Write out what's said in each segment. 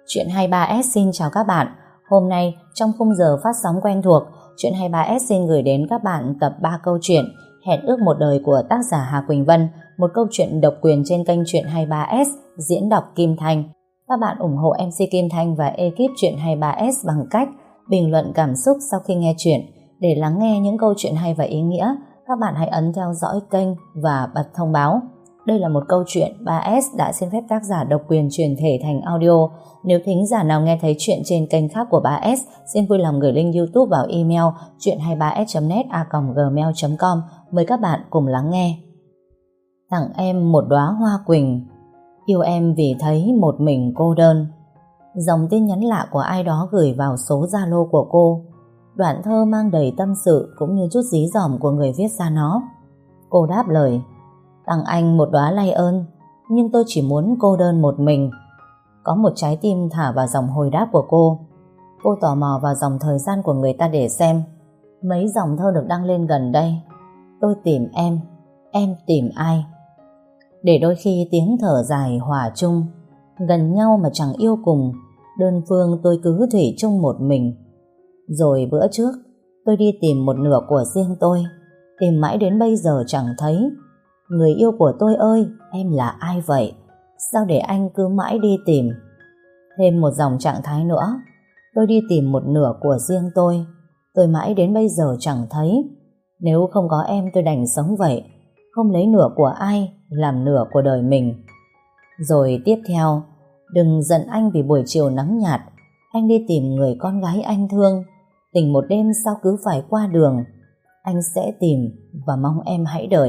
Chuyện 23S xin chào các bạn. Hôm nay trong khung giờ phát sóng quen thuộc, Chuyện 23S xin gửi đến các bạn tập 3 câu chuyện Hẹn ước một đời của tác giả Hà Quỳnh Vân, một câu chuyện độc quyền trên kênh Chuyện 23S diễn đọc Kim Thanh. Các bạn ủng hộ MC Kim Thanh và ekip Chuyện 23S bằng cách bình luận cảm xúc sau khi nghe chuyện. Để lắng nghe những câu chuyện hay và ý nghĩa, các bạn hãy ấn theo dõi kênh và bật thông báo. Đây là một câu chuyện 3S đã xin phép tác giả độc quyền truyền thể thành audio. Nếu thính giả nào nghe thấy chuyện trên kênh khác của 3S, xin vui lòng gửi link YouTube vào email chuyện23s.net@gmail.com. Mời các bạn cùng lắng nghe. Tặng em một đóa hoa quỳnh, yêu em vì thấy một mình cô đơn. Dòng tin nhắn lạ của ai đó gửi vào số Zalo của cô. Đoạn thơ mang đầy tâm sự cũng như chút dí dỏm của người viết ra nó. Cô đáp lời: tặng anh một đóa lay ơn, nhưng tôi chỉ muốn cô đơn một mình. Có một trái tim thả vào dòng hồi đáp của cô. Cô tò mò vào dòng thời gian của người ta để xem mấy dòng thơ được đăng lên gần đây. Tôi tìm em tìm ai? Để đôi khi tiếng thở dài hòa chung, gần nhau mà chẳng yêu cùng, đơn phương tôi cứ thủy chung một mình. Rồi bữa trước tôi đi tìm một nửa của riêng tôi, tìm mãi đến bây giờ chẳng thấy. Người yêu của tôi ơi, em là ai vậy? Sao để anh cứ mãi đi tìm? Thêm một dòng trạng thái nữa. Tôi đi tìm một nửa của riêng tôi mãi đến bây giờ chẳng thấy. Nếu không có em tôi đành sống vậy, không lấy nửa của ai làm nửa của đời mình. Rồi tiếp theo: đừng giận anh vì buổi chiều nắng nhạt, anh đi tìm người con gái anh thương. Tình một đêm sao cứ phải qua đường, anh sẽ tìm và mong em hãy đợi.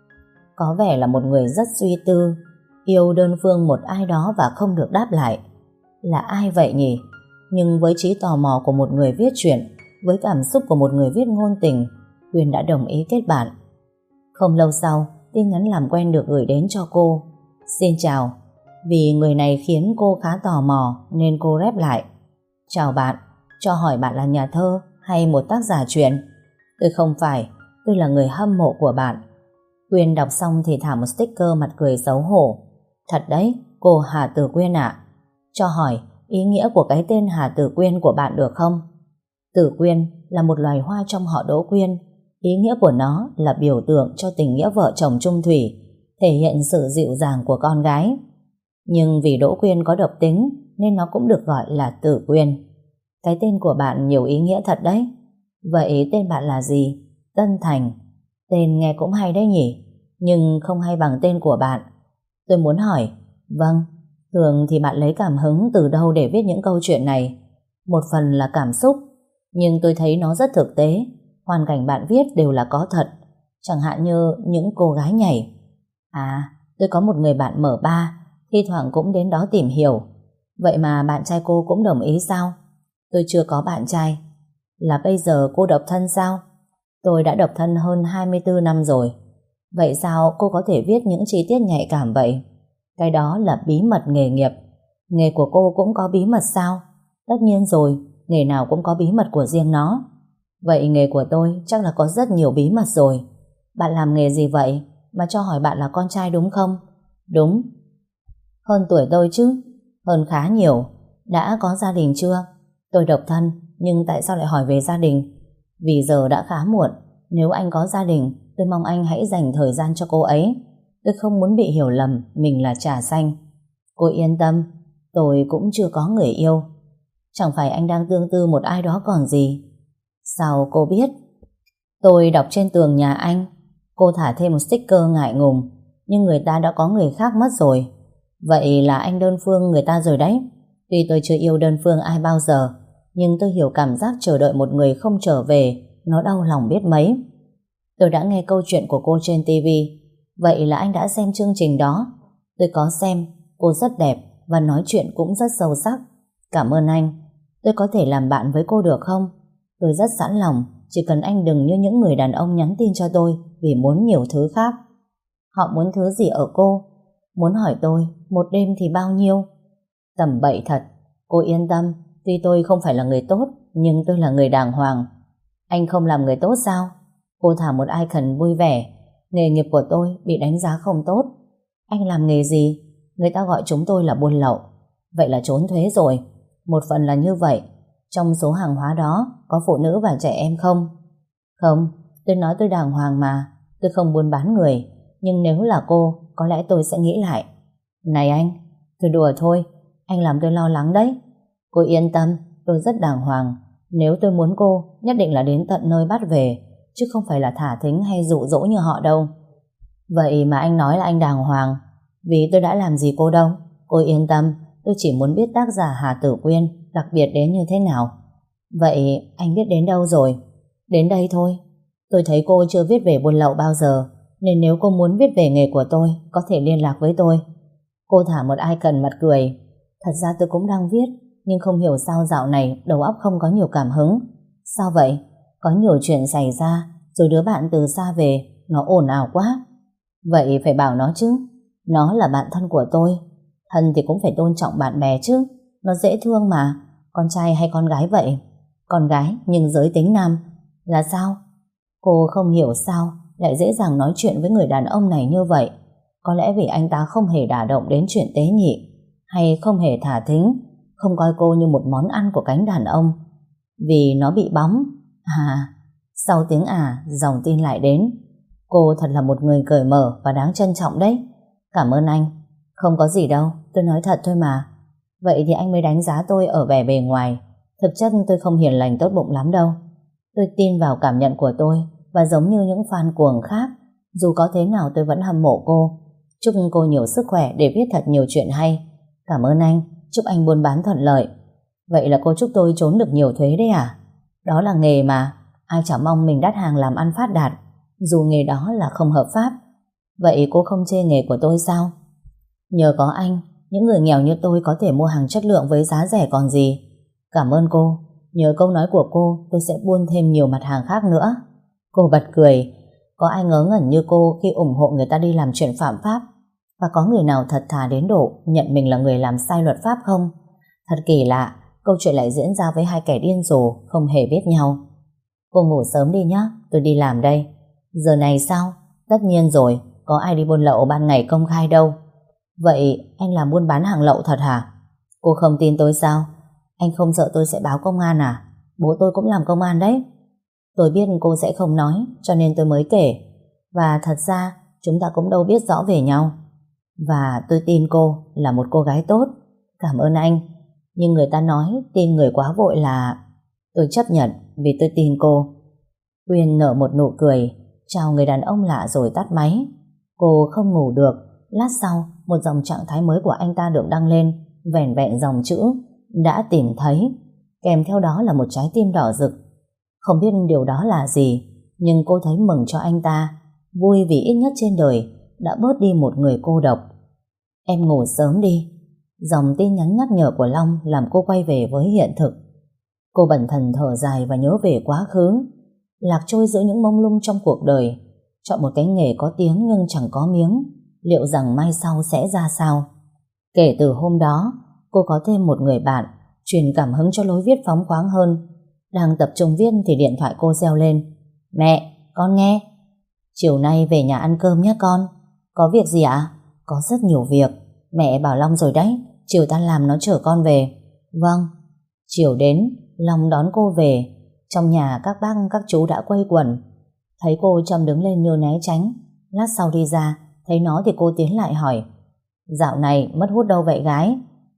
Có vẻ là một người rất suy tư, yêu đơn phương một ai đó và không được đáp lại. Là ai vậy nhỉ? Nhưng với trí tò mò của một người viết truyện, với cảm xúc của một người viết ngôn tình, Huyền đã đồng ý kết bạn. Không lâu sau, tin nhắn làm quen được gửi đến cho cô. Xin chào. Vì người này khiến cô khá tò mò nên cô rep lại: chào bạn, cho hỏi bạn là nhà thơ hay một tác giả truyện? Tôi không phải, tôi là người hâm mộ của bạn. Quyên đọc xong thì thả một sticker mặt cười xấu hổ. Thật đấy, cô Hà Tử Quyên ạ. Cho hỏi ý nghĩa của cái tên Hà Tử Quyên của bạn được không? Tử Quyên là một loài hoa trong họ Đỗ Quyên. Ý nghĩa của nó là biểu tượng cho tình nghĩa vợ chồng chung thủy, thể hiện sự dịu dàng của con gái. Nhưng vì Đỗ Quyên có độc tính nên nó cũng được gọi là Tử Quyên. Cái tên của bạn nhiều ý nghĩa thật đấy. Vậy tên bạn là gì? Tân Thành. Tên nghe cũng hay đấy nhỉ, nhưng không hay bằng tên của bạn. Tôi muốn hỏi, vâng, thường thì bạn lấy cảm hứng từ đâu để viết những câu chuyện này? Một phần là cảm xúc, nhưng tôi thấy nó rất thực tế. Hoàn cảnh bạn viết đều là có thật, chẳng hạn như những cô gái nhảy. À, tôi có một người bạn mở bar, thi thoảng cũng đến đó tìm hiểu. Vậy mà bạn trai cô cũng đồng ý sao? Tôi chưa có bạn trai. Là bây giờ cô độc thân sao? Tôi đã độc thân hơn 24 năm rồi. Vậy sao cô có thể viết những chi tiết nhạy cảm vậy? Cái đó là bí mật nghề nghiệp. Nghề của cô cũng có bí mật sao? Tất nhiên rồi, nghề nào cũng có bí mật của riêng nó. Vậy nghề của tôi chắc là có rất nhiều bí mật rồi. Bạn làm nghề gì vậy? Mà cho hỏi bạn là con trai đúng không? Đúng. Hơn tuổi tôi chứ? Hơn khá nhiều. Đã có gia đình chưa? Tôi độc thân, nhưng tại sao lại hỏi về gia đình? Vì giờ đã khá muộn. Nếu anh có gia đình, tôi mong anh hãy dành thời gian cho cô ấy. Tôi không muốn bị hiểu lầm mình là trà xanh. Cô yên tâm, tôi cũng chưa có người yêu. Chẳng phải anh đang tương tư một ai đó còn gì? Sao cô biết? Tôi đọc trên tường nhà anh. Cô thả thêm một sticker ngại ngùng. Nhưng người ta đã có người khác mất rồi. Vậy là anh đơn phương người ta rồi đấy. Tuy tôi chưa yêu đơn phương ai bao giờ, nhưng tôi hiểu cảm giác chờ đợi một người không trở về, nó đau lòng biết mấy. Tôi đã nghe câu chuyện của cô trên TV. Vậy là anh đã xem chương trình đó? Tôi có xem. Cô rất đẹp và nói chuyện cũng rất sâu sắc. Cảm ơn anh. Tôi có thể làm bạn với cô được không? Tôi rất sẵn lòng, chỉ cần anh đừng như những người đàn ông nhắn tin cho tôi vì muốn nhiều thứ khác. Họ muốn thứ gì ở cô? Muốn hỏi tôi một đêm thì bao nhiêu? Tầm bậy thật. Cô yên tâm, tuy tôi không phải là người tốt, nhưng tôi là người đàng hoàng. Anh không làm người tốt sao? Cô thả một icon vui vẻ. Nghề nghiệp của tôi bị đánh giá không tốt. Anh làm nghề gì? Người ta gọi chúng tôi là buôn lậu. Vậy là trốn thuế rồi. Một phần là như vậy. Trong số hàng hóa đó có phụ nữ và trẻ em không? Không, tôi nói tôi đàng hoàng mà. Tôi không buôn bán người. Nhưng nếu là cô, có lẽ tôi sẽ nghĩ lại. Này anh, tôi đùa thôi. Anh làm tôi lo lắng đấy. Cô yên tâm, tôi rất đàng hoàng. Nếu tôi muốn cô, nhất định là đến tận nơi bắt về, chứ không phải là thả thính hay dụ dỗ như họ đâu. Vậy mà anh nói là anh đàng hoàng. Vì tôi đã làm gì cô đâu. Cô yên tâm, tôi chỉ muốn biết tác giả Hà Tử Quyên đặc biệt đến như thế nào. Vậy anh biết đến đâu rồi? Đến đây thôi. Tôi thấy cô chưa viết về buôn lậu bao giờ, nên nếu cô muốn viết về nghề của tôi, có thể liên lạc với tôi. Cô thả một icon mặt cười. Thật ra tôi cũng đang viết, nhưng không hiểu sao dạo này đầu óc không có nhiều cảm hứng. Sao vậy? Có nhiều chuyện xảy ra, rồi đứa bạn từ xa về, nó ồn ào quá. Vậy phải bảo nó chứ. Nó là bạn thân của tôi. Thân thì cũng phải tôn trọng bạn bè chứ. Nó dễ thương mà. Con trai hay con gái vậy? Con gái nhưng giới tính nam. Là sao? Cô không hiểu sao lại dễ dàng nói chuyện với người đàn ông này như vậy. Có lẽ vì anh ta không hề đả động đến chuyện tế nhị, hay không hề thả thính, không coi cô như một món ăn của cánh đàn ông. Vì nó bị bóng. Sau tiếng dòng tin lại đến. Cô thật là một người cởi mở và đáng trân trọng đấy. Cảm ơn anh. Không có gì đâu, tôi nói thật thôi mà. Vậy thì anh mới đánh giá tôi ở vẻ bề ngoài. Thực chất tôi không hiền lành tốt bụng lắm đâu. Tôi tin vào cảm nhận của tôi, và giống như những fan cuồng khác, dù có thế nào tôi vẫn hâm mộ cô. Chúc cô nhiều sức khỏe để viết thật nhiều chuyện hay. Cảm ơn anh, chúc anh buôn bán thuận lợi. Vậy là cô chúc tôi trốn được nhiều thuế đấy à? Đó là nghề mà, ai chả mong mình đắt hàng làm ăn phát đạt, dù nghề đó là không hợp pháp. Vậy cô không chê nghề của tôi sao? Nhờ có anh, những người nghèo như tôi có thể mua hàng chất lượng với giá rẻ còn gì. Cảm ơn cô. Nhờ câu nói của cô, tôi sẽ buôn thêm nhiều mặt hàng khác nữa. Cô bật cười. Có ai ngớ ngẩn như cô khi ủng hộ người ta đi làm chuyện phạm pháp? Và có người nào thật thà đến độ nhận mình là người làm sai luật pháp không? Thật kỳ lạ, câu chuyện lại diễn ra với hai kẻ điên rồ không hề biết nhau. Cô ngủ sớm đi nhé, tôi đi làm đây. Giờ này sao? Tất nhiên rồi, có ai đi buôn lậu ban ngày công khai đâu. Vậy anh làm buôn bán hàng lậu thật hả? Cô không tin tôi sao? Anh không sợ tôi sẽ báo công an à? Bố tôi cũng làm công an đấy. Tôi biết cô sẽ không nói, cho nên tôi mới kể. Và thật ra chúng ta cũng đâu biết rõ về nhau. Và tôi tin cô là một cô gái tốt. Cảm ơn anh. Nhưng người ta nói tin người quá vội là... Tôi chấp nhận vì tôi tin cô. Quyên nở một nụ cười, chào người đàn ông lạ rồi tắt máy. Cô không ngủ được. Lát sau, một dòng trạng thái mới của anh ta được đăng lên, vẻn vẹn dòng chữ đã tìm thấy, kèm theo đó là một trái tim đỏ rực. Không biết điều đó là gì, nhưng cô thấy mừng cho anh ta, vui vì ít nhất trên đời đã bớt đi một người cô độc. Em ngủ sớm đi. Dòng tin nhắn nhắc nhở của Long làm cô quay về với hiện thực. Cô bần thần thở dài và nhớ về quá khứ, lạc trôi giữa những mông lung trong cuộc đời, chọn một cái nghề có tiếng nhưng chẳng có miếng. Liệu rằng mai sau sẽ ra sao? Kể từ hôm đó, cô có thêm một người bạn truyền cảm hứng cho lối viết phóng khoáng hơn. Đang tập trung viết thì điện thoại cô reo lên. Mẹ, con nghe. Chiều nay về nhà ăn cơm nhé con. Có việc gì ạ? Có rất nhiều việc. Mẹ bảo Long rồi đấy, chiều tan làm nó chở con về. Vâng. Chiều đến, Long đón cô về. Trong nhà các bác các chú đã quây quần. Thấy cô Trâm đứng lên như né tránh. Lát sau đi ra, thấy nó thì cô tiến lại hỏi. Dạo này mất hút đâu vậy gái?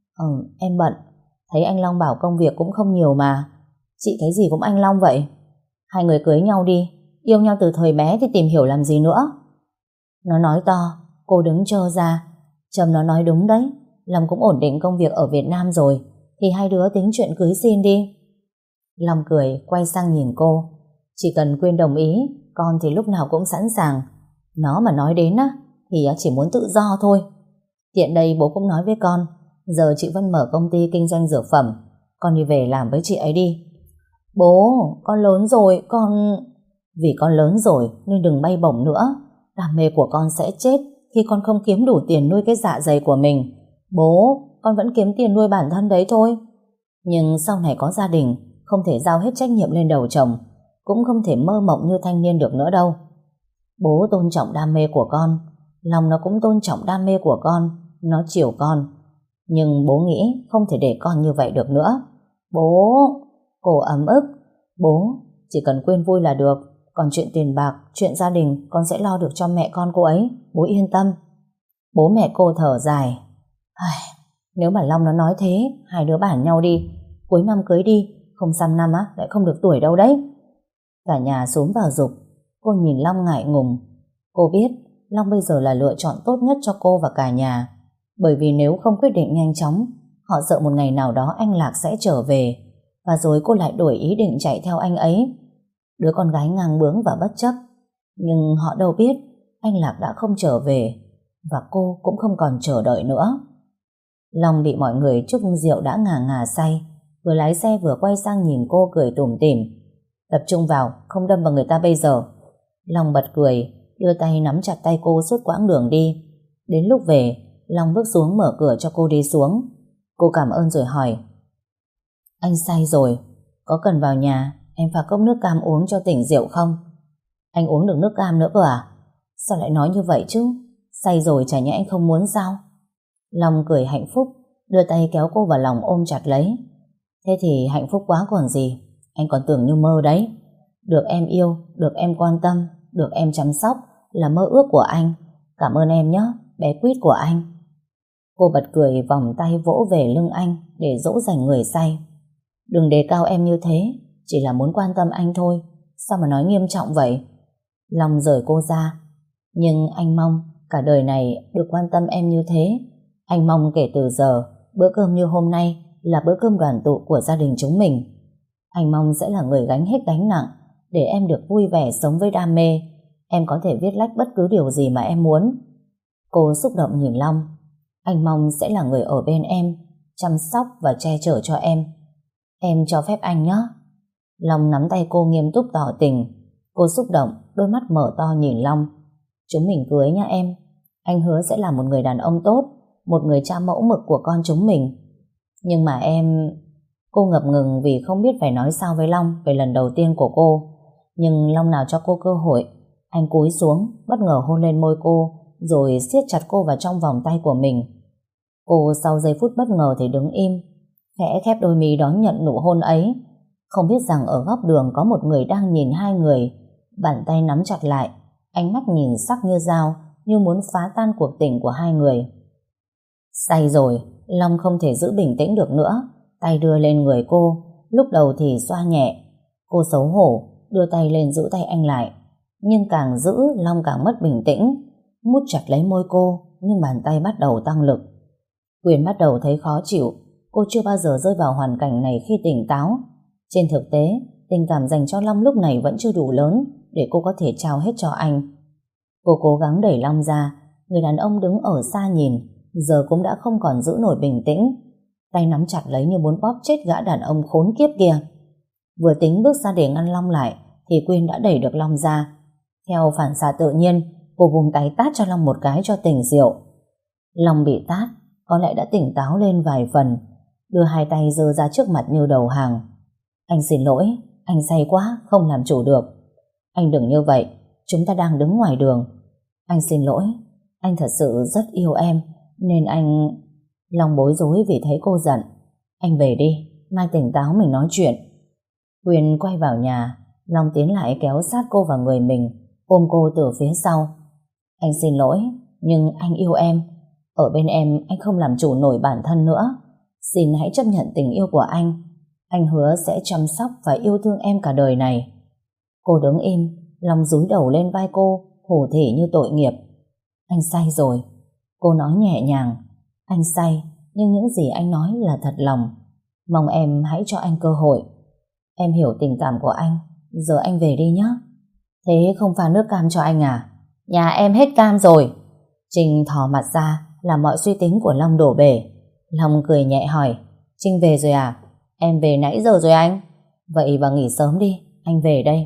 Em bận. Thấy anh Long bảo công việc cũng không nhiều mà. Chị thấy gì cũng anh Long vậy. Hai người cưới nhau đi. Yêu nhau từ thời bé thì tìm hiểu làm gì nữa. Nó nói to. Cô đứng trơ ra. Trâm nó nói đúng đấy. Long cũng ổn định công việc ở Việt Nam rồi, thì hai đứa tính chuyện cưới xin đi. Long cười quay sang nhìn cô. Chỉ cần Quyên đồng ý, con thì lúc nào cũng sẵn sàng. Nó mà nói đến á thì chỉ muốn tự do thôi. Tiện đây bố cũng nói với con, giờ chị Vân mở công ty kinh doanh dược phẩm, con đi về làm với chị ấy đi. Bố, con lớn rồi, con... Vì con lớn rồi nên đừng bay bổng nữa. Đam mê của con sẽ chết khi con không kiếm đủ tiền nuôi cái dạ dày của mình. Bố, con vẫn kiếm tiền nuôi bản thân đấy thôi. Nhưng sau này có gia đình, không thể giao hết trách nhiệm lên đầu chồng, cũng không thể mơ mộng như thanh niên được nữa đâu. Bố tôn trọng đam mê của con, Long nó cũng tôn trọng đam mê của con. Nó chiều con. Nhưng bố nghĩ không thể để con như vậy được nữa. Bố! Cô ấm ức. Bố, chỉ cần Quyên vui là được. Còn chuyện tiền bạc, chuyện gia đình con sẽ lo được cho mẹ con cô ấy. Bố yên tâm. Bố mẹ cô thở dài. Nếu mà Long nó nói thế, hai đứa bản nhau đi. Cuối năm cưới đi, không sang năm á lại không được tuổi đâu đấy. Cả nhà xúm vào giục. Cô nhìn Long ngại ngùng. Cô biết Long bây giờ là lựa chọn tốt nhất cho cô và cả nhà. Bởi vì nếu không quyết định nhanh chóng, họ sợ một ngày nào đó anh Lạc sẽ trở về, và rồi cô lại đổi ý định chạy theo anh ấy. Đứa con gái ngang bướng và bất chấp. Nhưng họ đâu biết anh Lạc đã không trở về, và cô cũng không còn chờ đợi nữa. Long bị mọi người chúc rượu đã ngà ngà say, vừa lái xe vừa quay sang nhìn cô cười tủm tỉm. Tập trung vào, không đâm vào người ta bây giờ. Long bật cười, đưa tay nắm chặt tay cô suốt quãng đường đi. Đến lúc về, Long bước xuống mở cửa cho cô đi xuống. Cô cảm ơn rồi hỏi: Anh say rồi, có cần vào nhà em pha cốc nước cam uống cho tỉnh rượu không? Anh uống được nước cam nữa cơ à? Sao lại nói như vậy chứ? Say rồi chả nhẽ anh không muốn sao? Long cười hạnh phúc, đưa tay kéo cô vào lòng ôm chặt lấy. Thế thì hạnh phúc quá còn gì. Anh còn tưởng như mơ đấy. Được em yêu, được em quan tâm, được em chăm sóc là mơ ước của anh. Cảm ơn em nhé, bé quýt của anh. Cô bật cười vòng tay vỗ về lưng anh để dỗ dành người say. Đừng đề cao em như thế, chỉ là muốn quan tâm anh thôi. Sao mà nói nghiêm trọng vậy? Long rời cô ra. Nhưng anh mong cả đời này được quan tâm em như thế. Anh mong kể từ giờ, bữa cơm như hôm nay là bữa cơm đoàn tụ của gia đình chúng mình. Anh mong sẽ là người gánh hết gánh nặng, để em được vui vẻ sống với đam mê. Em có thể viết lách bất cứ điều gì mà em muốn. Cô xúc động nhìn Long. Anh mong sẽ là người ở bên em, chăm sóc và che chở cho em. Em cho phép anh nhé. Long nắm tay cô nghiêm túc tỏ tình. Cô xúc động, đôi mắt mở to nhìn Long. Chúng mình cưới nha em. Anh hứa sẽ là một người đàn ông tốt, một người cha mẫu mực của con chúng mình. Nhưng mà em... Cô ngập ngừng vì không biết phải nói sao với Long về lần đầu tiên của cô. Nhưng Long nào cho cô cơ hội. Anh cúi xuống, bất ngờ hôn lên môi cô, rồi siết chặt cô vào trong vòng tay của mình. Cô sau giây phút bất ngờ thì đứng im, khẽ khép đôi mí đón nhận nụ hôn ấy. Không biết rằng ở góc đường có một người đang nhìn hai người. Bàn tay nắm chặt lại, ánh mắt nhìn sắc như dao, như muốn phá tan cuộc tình của hai người. Say rồi, Long không thể giữ bình tĩnh được nữa. Tay đưa lên người cô, lúc đầu thì xoa nhẹ. Cô xấu hổ, đưa tay lên giữ tay anh lại. Nhưng càng giữ, Long càng mất bình tĩnh. Mút chặt lấy môi cô, nhưng bàn tay bắt đầu tăng lực. Quyền bắt đầu thấy khó chịu. Cô chưa bao giờ rơi vào hoàn cảnh này khi tỉnh táo. Trên thực tế, tình cảm dành cho Long lúc này vẫn chưa đủ lớn để cô có thể trao hết cho anh. Cô cố gắng đẩy Long ra. Người đàn ông đứng ở xa nhìn, giờ cũng đã không còn giữ nổi bình tĩnh. Tay nắm chặt lấy như muốn bóp chết gã đàn ông khốn kiếp kia. Vừa tính bước ra để ngăn Long lại thì Quyên đã đẩy được Long ra. Theo phản xạ tự nhiên, cô vùng tay tát cho Long một cái cho tỉnh rượu. Long bị tát, có lẽ đã tỉnh táo lên vài phần, đưa hai tay giơ ra trước mặt như đầu hàng. Anh xin lỗi, anh say quá, không làm chủ được. Anh đừng như vậy, chúng ta đang đứng ngoài đường. Anh xin lỗi, anh thật sự rất yêu em, nên anh... Long bối rối vì thấy cô giận. Anh về đi, mai tỉnh táo mình nói chuyện. Quyên quay vào nhà. Long tiến lại kéo sát cô vào người mình, ôm cô từ phía sau. Anh xin lỗi, nhưng anh yêu em. Ở bên em anh không làm chủ nổi bản thân nữa. Xin hãy chấp nhận tình yêu của anh. Anh hứa sẽ chăm sóc và yêu thương em cả đời này. Cô đứng im, Long dúi đầu lên vai cô, thủ thỉ như tội nghiệp. Anh say rồi. Cô nói nhẹ nhàng. Anh say, nhưng những gì anh nói là thật lòng. Mong em hãy cho anh cơ hội. Em hiểu tình cảm của anh. Giờ anh về đi nhé. Thế không pha nước cam cho anh à? Nhà em hết cam rồi. Trinh thò mặt ra, làm mọi suy tính của Long đổ bể. Long cười nhẹ hỏi: Trinh về rồi à? Em về nãy giờ rồi anh. Vậy bà nghỉ sớm đi, anh về đây.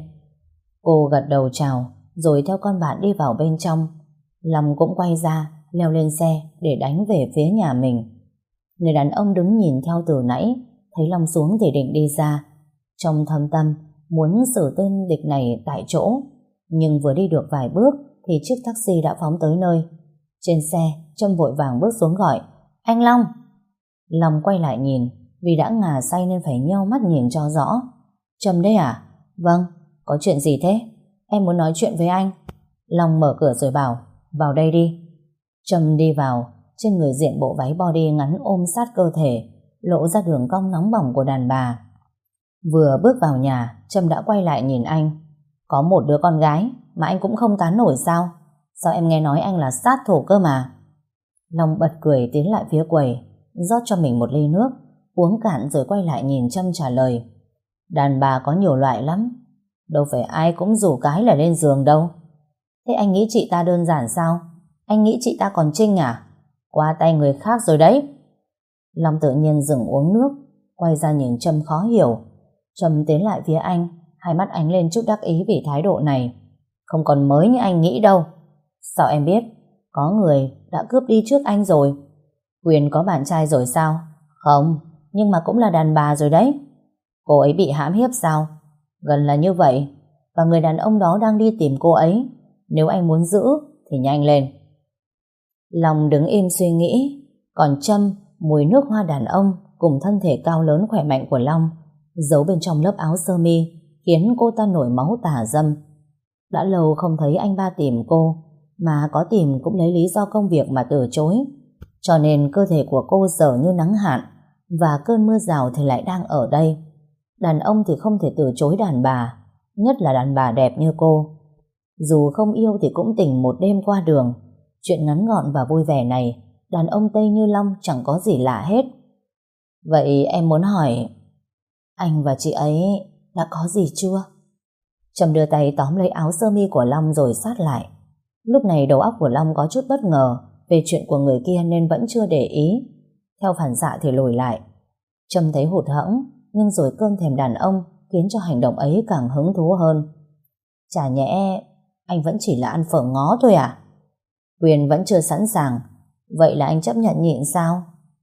Cô gật đầu chào, rồi theo con bạn đi vào bên trong. Long cũng quay ra, leo lên xe để đánh về phía nhà mình. Người đàn ông đứng nhìn theo từ nãy, thấy Long xuống thì định đi ra. Trong thâm tâm muốn xử tên địch này tại chỗ, nhưng vừa đi được vài bước thì chiếc taxi đã phóng tới nơi. Trên xe, Trâm vội vàng bước xuống gọi: Anh Long! Long quay lại nhìn, vì đã ngà say nên phải nheo mắt nhìn cho rõ. Trâm đấy à? Vâng, có chuyện gì thế? Em muốn nói chuyện với anh. Long mở cửa rồi bảo, vào đây đi. Trâm đi vào, trên người diện bộ váy body ngắn ôm sát cơ thể, lộ ra đường cong nóng bỏng của đàn bà. Vừa bước vào nhà, Trâm đã quay lại nhìn anh. Có một đứa con gái mà anh cũng không cán nổi sao? Sao em nghe nói anh là sát thủ cơ mà? Long bật cười tiến lại phía quầy, rót cho mình một ly nước, uống cạn rồi quay lại nhìn Trâm trả lời. Đàn bà có nhiều loại lắm, đâu phải ai cũng rủ cái là lên giường đâu. Thế anh nghĩ chị ta đơn giản sao? Anh nghĩ chị ta còn trinh à? Qua tay người khác rồi đấy. Long tự nhiên dừng uống nước, quay ra nhìn Trâm khó hiểu. Trâm tiến lại phía anh, hai mắt ánh lên chút đắc ý vì thái độ này. Không còn mới như anh nghĩ đâu. Sao em biết? Có người đã cướp đi trước anh rồi. Quyền có bạn trai rồi sao? Không, nhưng mà cũng là đàn bà rồi đấy. Cô ấy bị hãm hiếp sao? Gần là như vậy. Và người đàn ông đó đang đi tìm cô ấy. Nếu anh muốn giữ thì nhanh lên. Long đứng im suy nghĩ. Còn Trâm, mùi nước hoa đàn ông cùng thân thể cao lớn khỏe mạnh của Long giấu bên trong lớp áo sơ mi khiến cô ta nổi máu tà dâm. Đã lâu không thấy anh ba tìm cô, mà có tìm cũng lấy lý do công việc mà từ chối. Cho nên cơ thể của cô dở như nắng hạn, và cơn mưa rào thì lại đang ở đây. Đàn ông thì không thể từ chối đàn bà, nhất là đàn bà đẹp như cô. Dù không yêu thì cũng tình một đêm qua đường. Chuyện ngắn gọn và vui vẻ này, đàn ông Tây như Long chẳng có gì lạ hết. Vậy em muốn hỏi, anh và chị ấy đã có gì chưa? Trâm đưa tay tóm lấy áo sơ mi của Long rồi sát lại. Lúc này đầu óc của Long có chút bất ngờ về chuyện của người kia nên vẫn chưa để ý. Theo phản xạ thì lùi lại. Trâm thấy hụt hẫng, nhưng rồi cơn thèm đàn ông khiến cho hành động ấy càng hứng thú hơn. Chả nhẽ anh vẫn chỉ là ăn phở ngó thôi à? Quyền vẫn chưa sẵn sàng. Vậy là anh chấp nhận nhịn sao?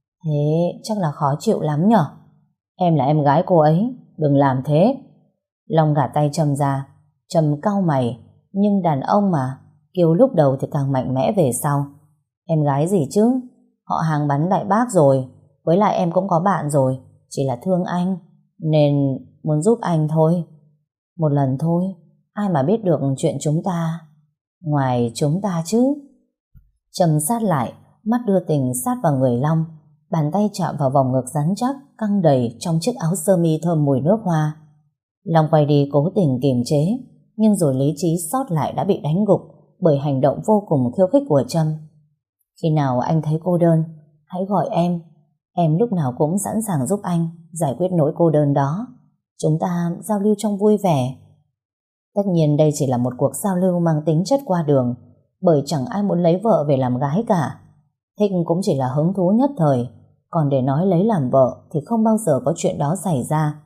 Thế chắc là khó chịu lắm nhở? Em là em gái cô ấy, đừng làm thế. Long gạt tay Trâm ra. Trâm cau mày, nhưng đàn ông mà, kêu lúc đầu thì càng mạnh mẽ về sau. Em gái gì chứ? Họ hàng bắn đại bác rồi. Với lại em cũng có bạn rồi, chỉ là thương anh nên muốn giúp anh thôi. Một lần thôi, ai mà biết được chuyện chúng ta, ngoài chúng ta chứ. Trâm sát lại, mắt đưa tình sát vào người Long, bàn tay chạm vào vòng ngực rắn chắc căng đầy trong chiếc áo sơ mi thơm mùi nước hoa. Long quay đi cố tình kiềm chế, nhưng rồi lý trí sót lại đã bị đánh gục bởi hành động vô cùng khiêu khích của Trâm. Khi nào anh thấy cô đơn, hãy gọi em lúc nào cũng sẵn sàng giúp anh giải quyết nỗi cô đơn đó. Chúng ta giao lưu trong vui vẻ. Tất nhiên đây chỉ là một cuộc giao lưu mang tính chất qua đường, bởi chẳng ai muốn lấy vợ về làm gái cả. Thích cũng chỉ là hứng thú nhất thời, còn để nói lấy làm vợ thì không bao giờ có chuyện đó xảy ra.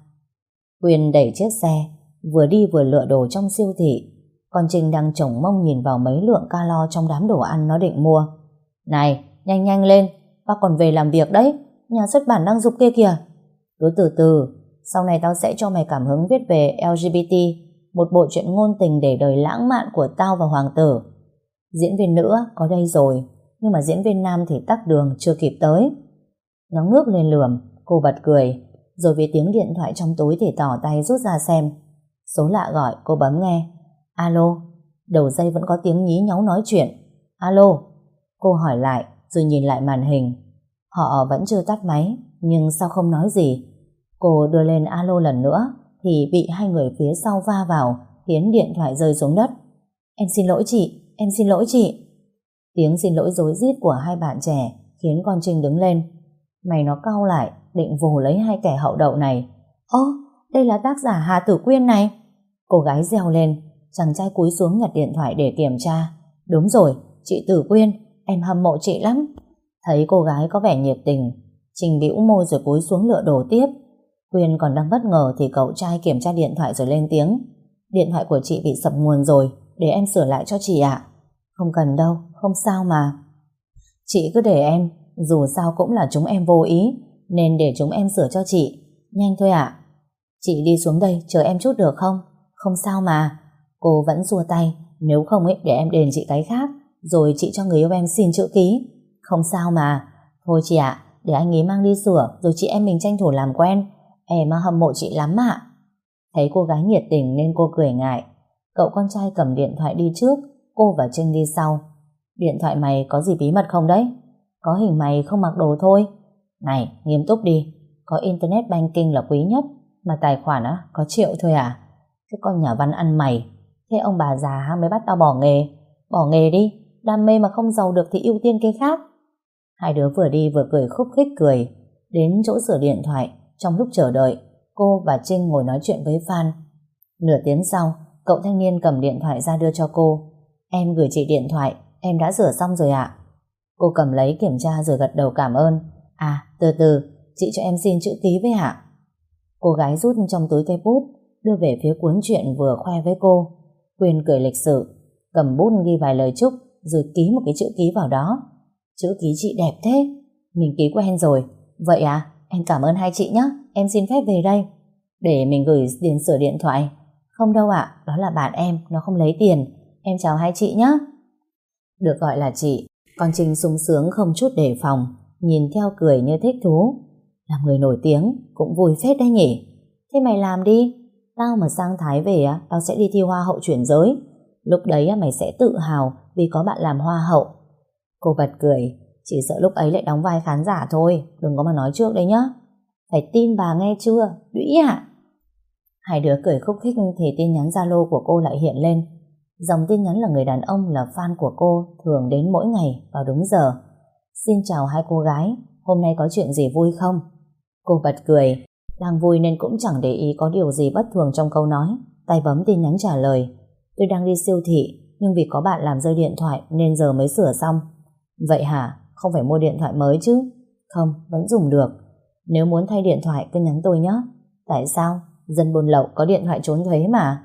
Quyên đẩy chiếc xe, vừa đi vừa lựa đồ trong siêu thị. Còn Trinh đang chổng mông nhìn vào mấy lượng calo trong đám đồ ăn nó định mua. Này, nhanh nhanh lên, bác còn về làm việc đấy, nhà xuất bản đang giục kia kìa. Cứ từ từ, sau này tao sẽ cho mày cảm hứng viết về LGBT, một bộ truyện ngôn tình để đời lãng mạn của tao và hoàng tử. Diễn viên nữ có đây rồi, nhưng mà diễn viên nam thì tắc đường chưa kịp tới. Nó ngước lên lườm, cô bật cười, rồi vì tiếng điện thoại trong túi thì tỏ tay rút ra xem. Số lạ gọi, cô bấm nghe. Alo, đầu dây vẫn có tiếng nhí nháo nói chuyện. Alo, cô hỏi lại rồi nhìn lại màn hình. Họ vẫn chưa tắt máy, nhưng sao không nói gì. Cô đưa lên alo lần nữa thì bị hai người phía sau va vào, khiến điện thoại rơi xuống đất. Em xin lỗi chị, em xin lỗi chị. Tiếng xin lỗi rối rít của hai bạn trẻ khiến con Trinh đứng lên. Mày nó cau lại, định vồ lấy hai kẻ hậu đậu này. Ơ, đây là tác giả Hà Tử Quyên này. Cô gái reo lên, chàng trai cúi xuống nhặt điện thoại để kiểm tra. Đúng rồi, chị Tử Quyên, em hâm mộ chị lắm. Thấy cô gái có vẻ nhiệt tình, Trinh bĩu môi rồi cúi xuống lựa đồ tiếp. Quyên còn đang bất ngờ thì cậu trai kiểm tra điện thoại rồi lên tiếng. Điện thoại của chị bị sập nguồn rồi, để em sửa lại cho chị ạ. Không cần đâu, không sao mà. Chị cứ để em, dù sao cũng là chúng em vô ý, nên để chúng em sửa cho chị. Nhanh thôi ạ. Chị đi xuống đây chờ em chút được không? Không sao mà. Cô vẫn xua tay, nếu không ấy để em đền chị cái khác, rồi chị cho người yêu em xin chữ ký. Không sao mà. Thôi chị ạ, để anh ấy mang đi sửa, rồi chị em mình tranh thủ làm quen. Em hâm mộ chị lắm ạ. Thấy cô gái nhiệt tình nên cô cười ngại. Cậu con trai cầm điện thoại đi trước, cô và Trinh đi sau. Điện thoại mày có gì bí mật không đấy? Có hình mày không mặc đồ thôi. Này, nghiêm túc đi. Có internet banking là quý nhất, mà tài khoản có triệu thôi à? Cái con nhà văn ăn mày. Thế ông bà già mới bắt tao bỏ nghề. Bỏ nghề đi, đam mê mà không giàu được thì ưu tiên cái khác. Hai đứa vừa đi vừa cười khúc khích cười. Đến chỗ sửa điện thoại, trong lúc chờ đợi, cô và Trinh ngồi nói chuyện với Phan. Nửa tiếng sau, cậu thanh niên cầm điện thoại ra đưa cho cô. Em gửi chị điện thoại, em đã sửa xong rồi ạ. Cô cầm lấy kiểm tra rồi gật đầu cảm ơn. À, từ từ, chị cho em xin chữ ký với ạ. Cô gái rút trong túi cái bút, đưa về phía cuốn truyện vừa khoe với cô. Quyên cười lịch sự, cầm bút ghi vài lời chúc, rồi ký một cái chữ ký vào đó. Chữ ký chị đẹp thế. Mình ký quen rồi. Vậy à, em cảm ơn hai chị nhé. Em xin phép về đây. Để mình gửi tiền sửa điện thoại. Không đâu ạ, đó là bạn em, nó không lấy tiền. Em chào hai chị nhé. Được gọi là chị, con Trinh sung sướng không chút đề phòng, nhìn theo cười như thích thú. Làm người nổi tiếng cũng vui phết đấy nhỉ. Thế mày làm đi. Tao mà sang Thái về tao sẽ đi thi hoa hậu chuyển giới. Lúc đấy mày sẽ tự hào vì có bạn làm hoa hậu. Cô bật cười. Chỉ sợ lúc ấy lại đóng vai khán giả thôi, đừng có mà nói trước đấy nhá. Phải tin bà nghe chưa, đũy ạ. Hai đứa cười khúc khích thì tin nhắn Zalo của cô lại hiện lên. Dòng tin nhắn là người đàn ông là fan của cô, thường đến mỗi ngày vào đúng giờ. Xin chào hai cô gái, hôm nay có chuyện gì vui không? Cô bật cười, đang vui nên cũng chẳng để ý có điều gì bất thường trong câu nói. Tay bấm tin nhắn trả lời. Tôi đang đi siêu thị, nhưng vì có bạn làm rơi điện thoại nên giờ mới sửa xong. Vậy hả? Không phải mua điện thoại mới chứ? Không, vẫn dùng được. Nếu muốn thay điện thoại cứ nhắn tôi nhé. Tại sao? Dân buôn lậu có điện thoại trốn thuế mà.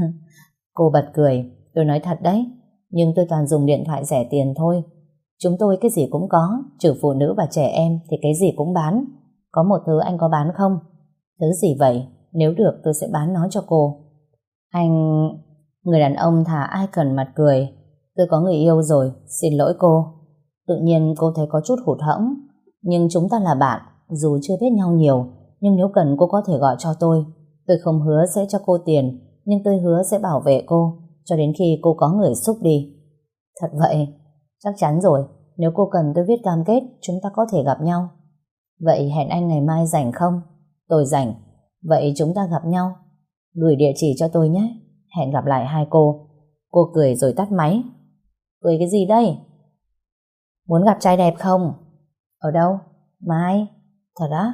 Cô bật cười. Tôi nói thật đấy, nhưng tôi toàn dùng điện thoại rẻ tiền thôi. Chúng tôi cái gì cũng có, trừ phụ nữ và trẻ em thì cái gì cũng bán. Có một thứ anh có bán không? Thứ gì vậy? Nếu được tôi sẽ bán nó cho cô. Anh... Người đàn ông thả icon mặt cười. Tôi có người yêu rồi, xin lỗi cô. Tự nhiên cô thấy có chút hụt hẫng. Nhưng chúng ta là bạn, dù chưa biết nhau nhiều, nhưng nếu cần cô có thể gọi cho tôi. Tôi không hứa sẽ cho cô tiền, nhưng tôi hứa sẽ bảo vệ cô cho đến khi cô có người xúc đi. Thật vậy? Chắc chắn rồi. Nếu cô cần tôi viết cam kết, chúng ta có thể gặp nhau. Vậy hẹn anh ngày mai rảnh không? Tôi rảnh. Vậy chúng ta gặp nhau. Gửi địa chỉ cho tôi nhé. Hẹn gặp lại hai cô. Cô cười rồi tắt máy. Cười cái gì đây? Muốn gặp trai đẹp không? Ở đâu? Mai? Thật á?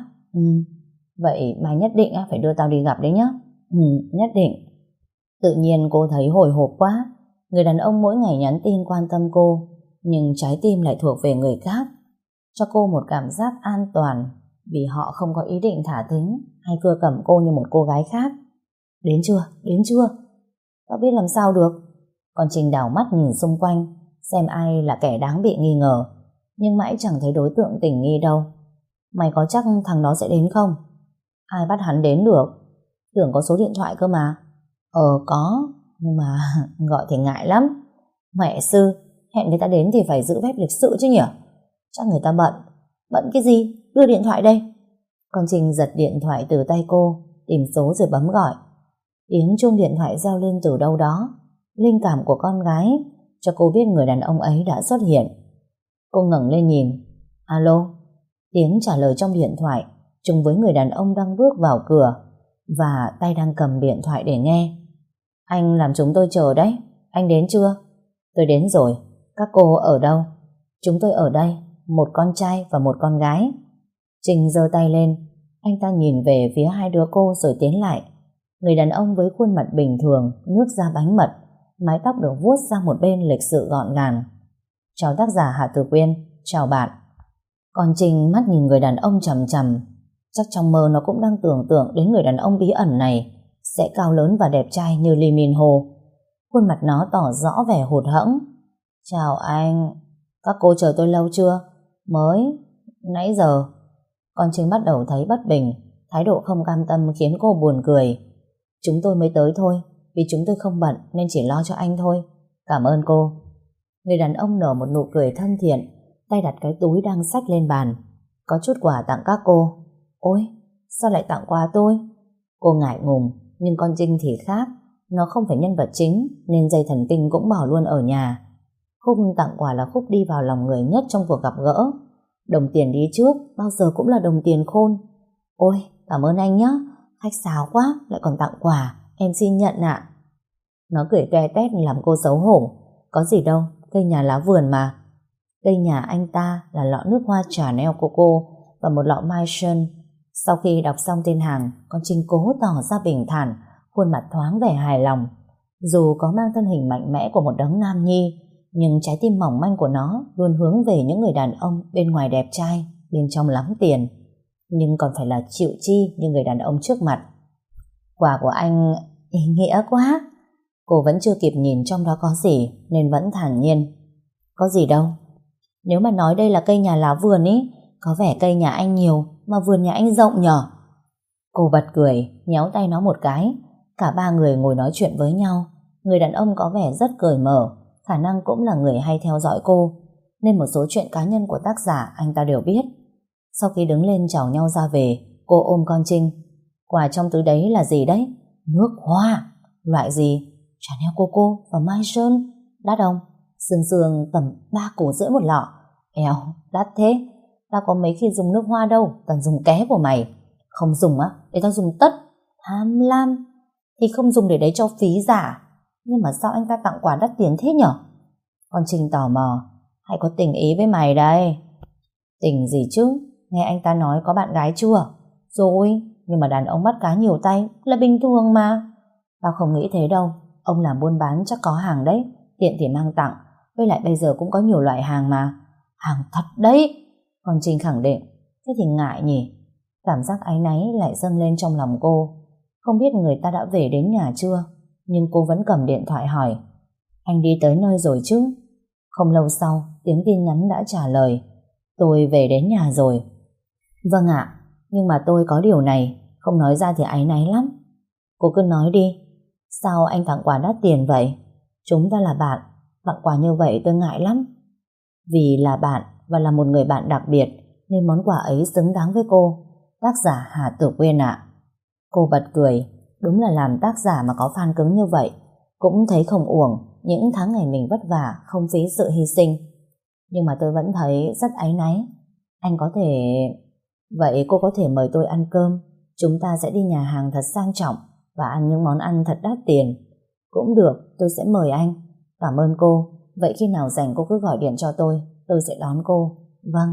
Vậy mai nhất định phải đưa tao đi gặp đấy nhá. Nhất định. Tự nhiên cô thấy hồi hộp quá. Người đàn ông mỗi ngày nhắn tin quan tâm cô, nhưng trái tim lại thuộc về người khác, cho cô một cảm giác an toàn vì họ không có ý định thả thính hay cưa cẩm cô như một cô gái khác. Đến chưa? Đến chưa? Tao biết làm sao được. Còn Trình đảo mắt nhìn xung quanh xem ai là kẻ đáng bị nghi ngờ, nhưng mãi chẳng thấy đối tượng tình nghi đâu. Mày có chắc thằng đó sẽ đến không? Ai bắt hắn đến được? Tưởng có số điện thoại cơ mà. Có, nhưng mà gọi thì ngại lắm. Mẹ sư, hẹn người ta đến thì phải giữ phép lịch sự chứ nhỉ? Chắc người ta bận. Bận cái gì? Đưa điện thoại đây. Con Trinh giật điện thoại từ tay cô, tìm số rồi bấm gọi. Tiếng chuông điện thoại reo lên từ đâu đó. Linh cảm của con gái cho cô biết người đàn ông ấy đã xuất hiện. Cô ngẩng lên nhìn. Alo? Tiếng trả lời trong điện thoại trùng với người đàn ông đang bước vào cửa và tay đang cầm điện thoại để nghe. Anh làm chúng tôi chờ đấy. Anh đến chưa? Tôi đến rồi. Các cô ở đâu? Chúng tôi ở đây, một con trai và một con gái. Trinh giơ tay lên. Anh ta nhìn về phía hai đứa cô rồi tiến lại. Người đàn ông với khuôn mặt bình thường, nước da bánh mật, mái tóc được vuốt sang một bên lịch sự gọn gàng. Chào tác giả Hà Từ Quyên. Chào bạn. Còn Trinh mắt nhìn người đàn ông chằm chằm. Chắc trong mơ nó cũng đang tưởng tượng đến người đàn ông bí ẩn này sẽ cao lớn và đẹp trai như Lee Min Ho. Khuôn mặt nó tỏ rõ vẻ hụt hẫng. Chào anh. Các cô chờ tôi lâu chưa? Mới. Nãy giờ. Con Trinh bắt đầu thấy bất bình. Thái độ không cam tâm khiến cô buồn cười. Chúng tôi mới tới thôi. Vì chúng tôi không bận nên chỉ lo cho anh thôi. Cảm ơn cô. Người đàn ông nở một nụ cười thân thiện, tay đặt cái túi đang xách lên bàn. có chút quà tặng các cô. Ôi, sao lại tặng quà tôi? Cô ngại ngùng, nhưng con Trinh thì khác. Nó không phải nhân vật chính, nên dây thần kinh cũng bỏ luôn ở nhà. Khúc tặng quà là khúc đi vào lòng người nhất trong cuộc gặp gỡ. Đồng tiền đi trước, bao giờ cũng là đồng tiền khôn. Ôi, cảm ơn anh nhé. Khách sáo quá, lại còn tặng quà. Em xin nhận ạ. Nó cười toe toét làm cô xấu hổ. Có gì đâu, cây nhà lá vườn mà. Cây nhà anh ta là lọ nước hoa Chanel của cô và một lọ Mai Sơn. Sau khi đọc xong tên hàng, con Trinh cố tỏ ra bình thản, khuôn mặt thoáng vẻ hài lòng. Dù có mang thân hình mạnh mẽ của một đấng nam nhi, nhưng trái tim mỏng manh của nó luôn hướng về những người đàn ông bên ngoài đẹp trai, bên trong lắm tiền, nhưng còn phải là chịu chi như người đàn ông trước mặt. Quà của anh ý nghĩa quá. Cô vẫn chưa kịp nhìn trong đó có gì nên vẫn thản nhiên. Có gì đâu. Nếu mà nói đây là cây nhà lá vườn ý, có vẻ cây nhà anh nhiều mà vườn nhà anh rộng nhở. Cô bật cười, nhéo tay nó một cái. Cả ba người ngồi nói chuyện với nhau. Người đàn ông có vẻ rất cởi mở, khả năng cũng là người hay theo dõi cô, nên một số chuyện cá nhân của tác giả anh ta đều biết. Sau khi đứng lên chào nhau ra về, cô ôm con Trinh. Quà trong túi đấy là gì đấy? Nước hoa. Loại gì? Chanel Coco và Mai Sơn. Đắt không? Sương sương tầm 3,5 một lọ. Eo, đắt thế. Tao có mấy khi dùng nước hoa đâu, toàn dùng ké của mày. Không dùng á, để tao dùng tất. Tham lam. Thì không dùng để đấy cho phí giả. Nhưng mà sao anh ta tặng quà đắt tiền thế nhở? Con Trinh tò mò. Hay có tình ý với mày đây? Tình gì chứ? Nghe anh ta nói có bạn gái chưa? Rồi, nhưng mà đàn ông bắt cá nhiều tay là bình thường mà. Tao không nghĩ thế đâu. Ông làm buôn bán chắc có hàng đấy, tiện thì mang tặng. Với lại bây giờ cũng có nhiều loại hàng mà. Hàng thật đấy. Con Trinh khẳng định. Thế thì ngại nhỉ? Cảm giác áy náy lại dâng lên trong lòng cô. Không biết người ta đã về đến nhà chưa, nhưng cô vẫn cầm điện thoại hỏi. Anh đi tới nơi rồi chứ? Không lâu sau, tiếng tin nhắn đã trả lời. Tôi về đến nhà rồi. Vâng ạ, nhưng mà tôi có điều này, không nói ra thì áy náy lắm. Cô cứ nói đi. Sao anh tặng quà đắt tiền vậy? Chúng ta là bạn, tặng quà như vậy tôi ngại lắm. Vì là bạn và là một người bạn đặc biệt, nên món quà ấy xứng đáng với cô. Tác giả Hà Tử Quyên ạ. Cô bật cười. Đúng là làm tác giả mà có fan cứng như vậy, cũng thấy không uổng những tháng ngày mình vất vả, không phí sự hy sinh. Nhưng mà tôi vẫn thấy rất áy náy. Anh có thể... Vậy cô có thể mời tôi ăn cơm. Chúng ta sẽ đi nhà hàng thật sang trọng và ăn những món ăn thật đắt tiền. Cũng được, tôi sẽ mời anh. Cảm ơn cô. Vậy khi nào rảnh cô cứ gọi điện cho tôi sẽ đón cô. Vâng.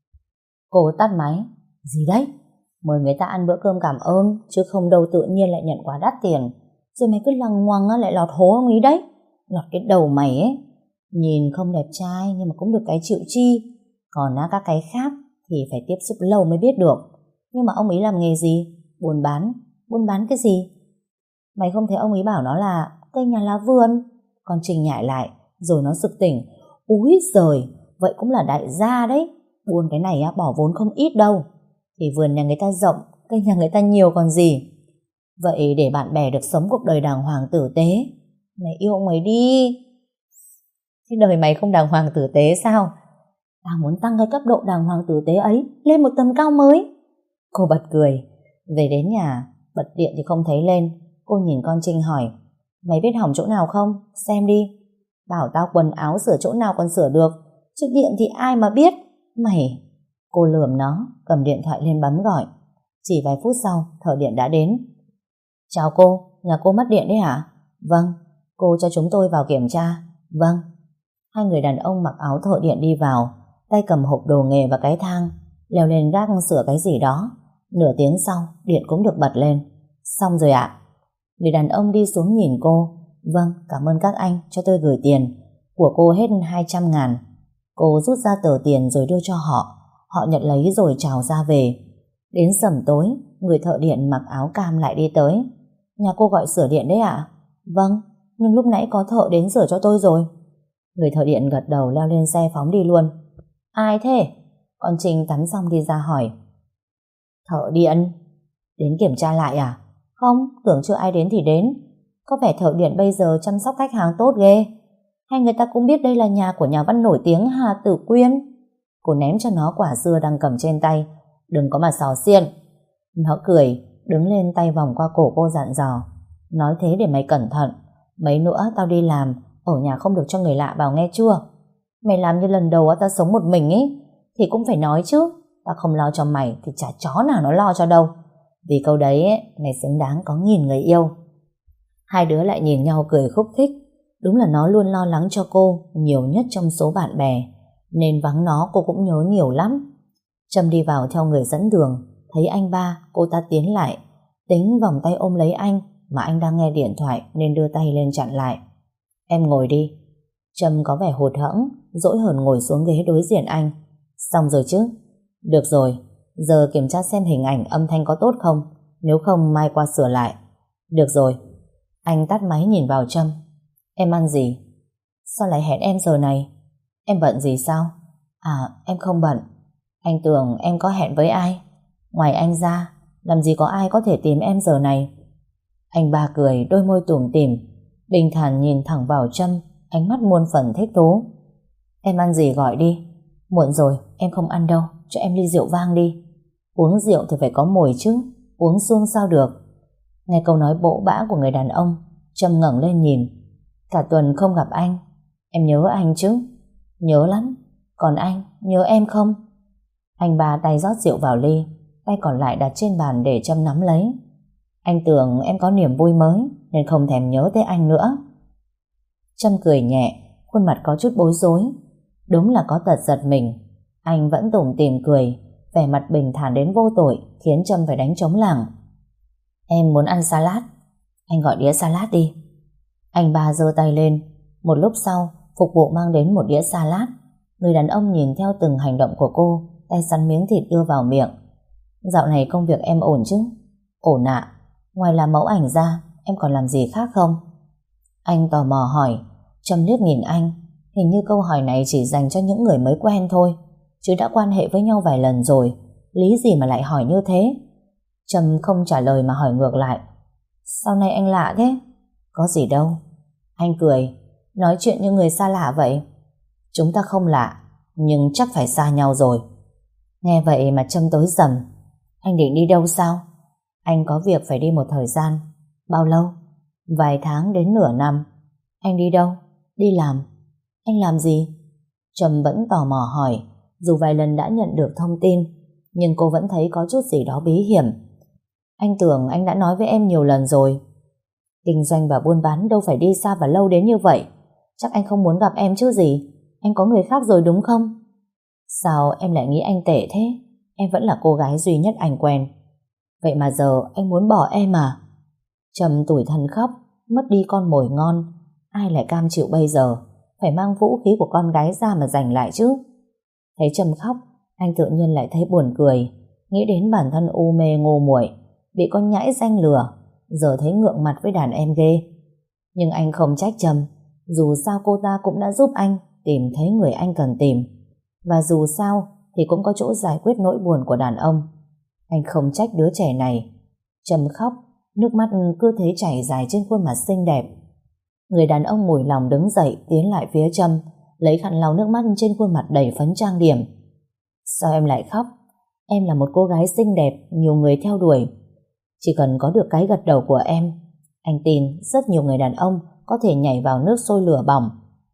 Cô tắt máy. Gì đấy? Mời người ta ăn bữa cơm cảm ơn, chứ không đâu tự nhiên lại nhận quà đắt tiền. Rồi mày cứ lằng ngoằng lại lọt hố ông ý đấy. Lọt cái đầu mày ấy. Nhìn không đẹp trai nhưng mà cũng được cái chịu chi. Còn các cái khác thì phải tiếp xúc lâu mới biết được. Nhưng mà ông ấy làm nghề gì? Buôn bán. Buôn bán cái gì? Mày không thấy ông ấy bảo nó là cây nhà lá vườn? Con Trinh nhại lại, rồi nó sực tỉnh. Úi giời, vậy cũng là đại gia đấy. Buôn cái này bỏ vốn không ít đâu. Thì vườn nhà người ta rộng, cây nhà người ta nhiều còn gì. Vậy để bạn bè được sống cuộc đời đàng hoàng tử tế, mày yêu ông ấy đi. Thế đời mày không đàng hoàng tử tế sao? Tao muốn tăng cái cấp độ đàng hoàng tử tế ấy lên một tầm cao mới. Cô bật cười. Về đến nhà, bật điện thì không thấy lên. Cô nhìn con Trinh hỏi. Mày biết hỏng chỗ nào không? Xem đi. Bảo tao quần áo sửa chỗ nào còn sửa được, chứ điện thì ai mà biết. Mày... Cô lườm nó, cầm điện thoại lên bấm gọi. Chỉ vài phút sau, thợ điện đã đến. Chào cô, nhà cô mất điện đấy hả? Vâng. Cô cho chúng tôi vào kiểm tra. Vâng. Hai người đàn ông mặc áo thợ điện đi vào, tay cầm hộp đồ nghề và cái thang, leo lên gác sửa cái gì đó. Nửa tiếng sau, điện cũng được bật lên. Xong rồi ạ. Người đàn ông đi xuống nhìn cô. Vâng, cảm ơn các anh, cho tôi gửi tiền. Của cô hết 200.000. Cô rút ra tờ tiền rồi đưa cho họ. Họ nhận lấy rồi chào ra về. Đến sẩm tối, người thợ điện mặc áo cam lại đi tới. Nhà cô gọi sửa điện đấy ạ? Vâng, nhưng lúc nãy có thợ đến sửa cho tôi rồi. Người thợ điện gật đầu leo lên xe phóng đi luôn. Ai thế? Con Trinh tắm xong đi ra hỏi. Thợ điện. Đến kiểm tra lại à? Không, tưởng chưa ai đến thì đến. Có vẻ thợ điện bây giờ chăm sóc khách hàng tốt ghê. Hay người ta cũng biết đây là nhà của nhà văn nổi tiếng Hà Tử Quyên? Cô ném cho nó quả dưa đang cầm trên tay. Đừng có mà xỏ xiên. Nó cười, đứng lên tay vòng qua cổ cô dặn dò. Nói thế để mày cẩn thận. Mấy nữa tao đi làm, ở nhà không được cho người lạ vào nghe chưa? Mày làm như lần đầu tao sống một mình ấy thì cũng phải nói chứ. Tao không lo cho mày thì chả chó nào nó lo cho đâu. Vì câu đấy ấy, mày xứng đáng có 1000 người yêu. Hai đứa lại nhìn nhau cười khúc khích. Đúng là nó luôn lo lắng cho cô, nhiều nhất trong số bạn bè, nên vắng nó cô cũng nhớ nhiều lắm. Trâm đi vào theo người dẫn đường. Thấy anh ba, cô ta tiến lại, tính vòng tay ôm lấy anh, mà anh đang nghe điện thoại nên đưa tay lên chặn lại. Em ngồi đi. Trâm có vẻ hụt hẫng, dỗi hờn ngồi xuống ghế đối diện anh. Xong rồi chứ? Được rồi, giờ kiểm tra xem hình ảnh âm thanh có tốt không, nếu không mai qua sửa lại. Được rồi. Anh tắt máy nhìn vào Trâm. Em ăn gì? Sao lại hẹn em giờ này? Em bận gì sao? À, em không bận. Anh tưởng em có hẹn với ai. Ngoài anh ra, làm gì có ai có thể tìm em giờ này. Anh ba cười, đôi môi tủm tỉm, bình thản nhìn thẳng vào Trâm, ánh mắt muôn phần thích thú. Em ăn gì gọi đi. Muộn rồi, em không ăn đâu, cho em ly rượu vang đi. Uống rượu thì phải có mùi chứ, uống xuông sao được. Nghe câu nói bỗ bã của người đàn ông, Trâm ngẩng lên nhìn. Cả tuần không gặp anh, em nhớ anh chứ? Nhớ lắm. Còn anh, nhớ em không? Anh ba tay rót rượu vào ly, tay còn lại đặt trên bàn để Trâm nắm lấy. Anh tưởng em có niềm vui mới nên không thèm nhớ tới anh nữa. Trâm cười nhẹ, khuôn mặt có chút bối rối. Đúng là có tật giật mình. Anh vẫn tủm tỉm cười, vẻ mặt bình thản đến vô tội, khiến Trâm phải đánh trống lảng. Em muốn ăn salad. Anh gọi đĩa salad đi. Anh ba giơ tay lên. Một lúc sau, phục vụ mang đến một đĩa salad. Người đàn ông nhìn theo từng hành động của cô, tay sắn miếng thịt đưa vào miệng. Dạo này công việc em ổn chứ? Ổn ạ. Ngoài làm mẫu ảnh ra, em còn làm gì khác không? Anh tò mò hỏi. Trâm liếc nhìn anh. Hình như câu hỏi này chỉ dành cho những người mới quen thôi, chứ đã quan hệ với nhau vài lần rồi, lý gì mà lại hỏi như thế? Trâm không trả lời mà hỏi ngược lại. Sao nay anh lạ thế? Có gì đâu. Anh cười. Nói chuyện như người xa lạ vậy. Chúng ta không lạ, nhưng chắc phải xa nhau rồi. Nghe vậy mà Trâm tối sầm. Anh định đi đâu sao? Anh có việc phải đi một thời gian. Bao lâu? Vài tháng đến nửa năm. Anh đi đâu? Đi làm. Anh làm gì? Trâm vẫn tò mò hỏi. Dù vài lần đã nhận được thông tin, nhưng cô vẫn thấy có chút gì đó bí hiểm. Anh tưởng anh đã nói với em nhiều lần rồi. Kinh doanh và buôn bán đâu phải đi xa và lâu đến như vậy. Chắc anh không muốn gặp em chứ gì. Anh có người khác rồi đúng không? Sao em lại nghĩ anh tệ thế? Em vẫn là cô gái duy nhất anh quen. Vậy mà giờ anh muốn bỏ em à? Trâm tủi thân khóc. Mất đi con mồi ngon, ai lại cam chịu bây giờ? Phải mang vũ khí của con gái ra mà giành lại chứ. Thấy Trâm khóc, anh tự nhiên lại thấy buồn cười. Nghĩ đến bản thân u mê ngu muội, bị con nhãi danh lừa, giờ thấy ngượng mặt với đàn em ghê. Nhưng anh không trách Trâm. Dù sao cô ta cũng đã giúp anh tìm thấy người anh cần tìm, và dù sao thì cũng có chỗ giải quyết nỗi buồn của đàn ông. Anh không trách đứa trẻ này. Trâm khóc, nước mắt cứ thế chảy dài trên khuôn mặt xinh đẹp. Người đàn ông mùi lòng đứng dậy tiến lại phía Trâm, lấy khăn lau nước mắt trên khuôn mặt đầy phấn trang điểm. Sao em lại khóc? Em là một cô gái xinh đẹp, nhiều người theo đuổi. Chỉ cần có được cái gật đầu của em, anh tin rất nhiều người đàn ông có thể nhảy vào nước sôi lửa bỏng.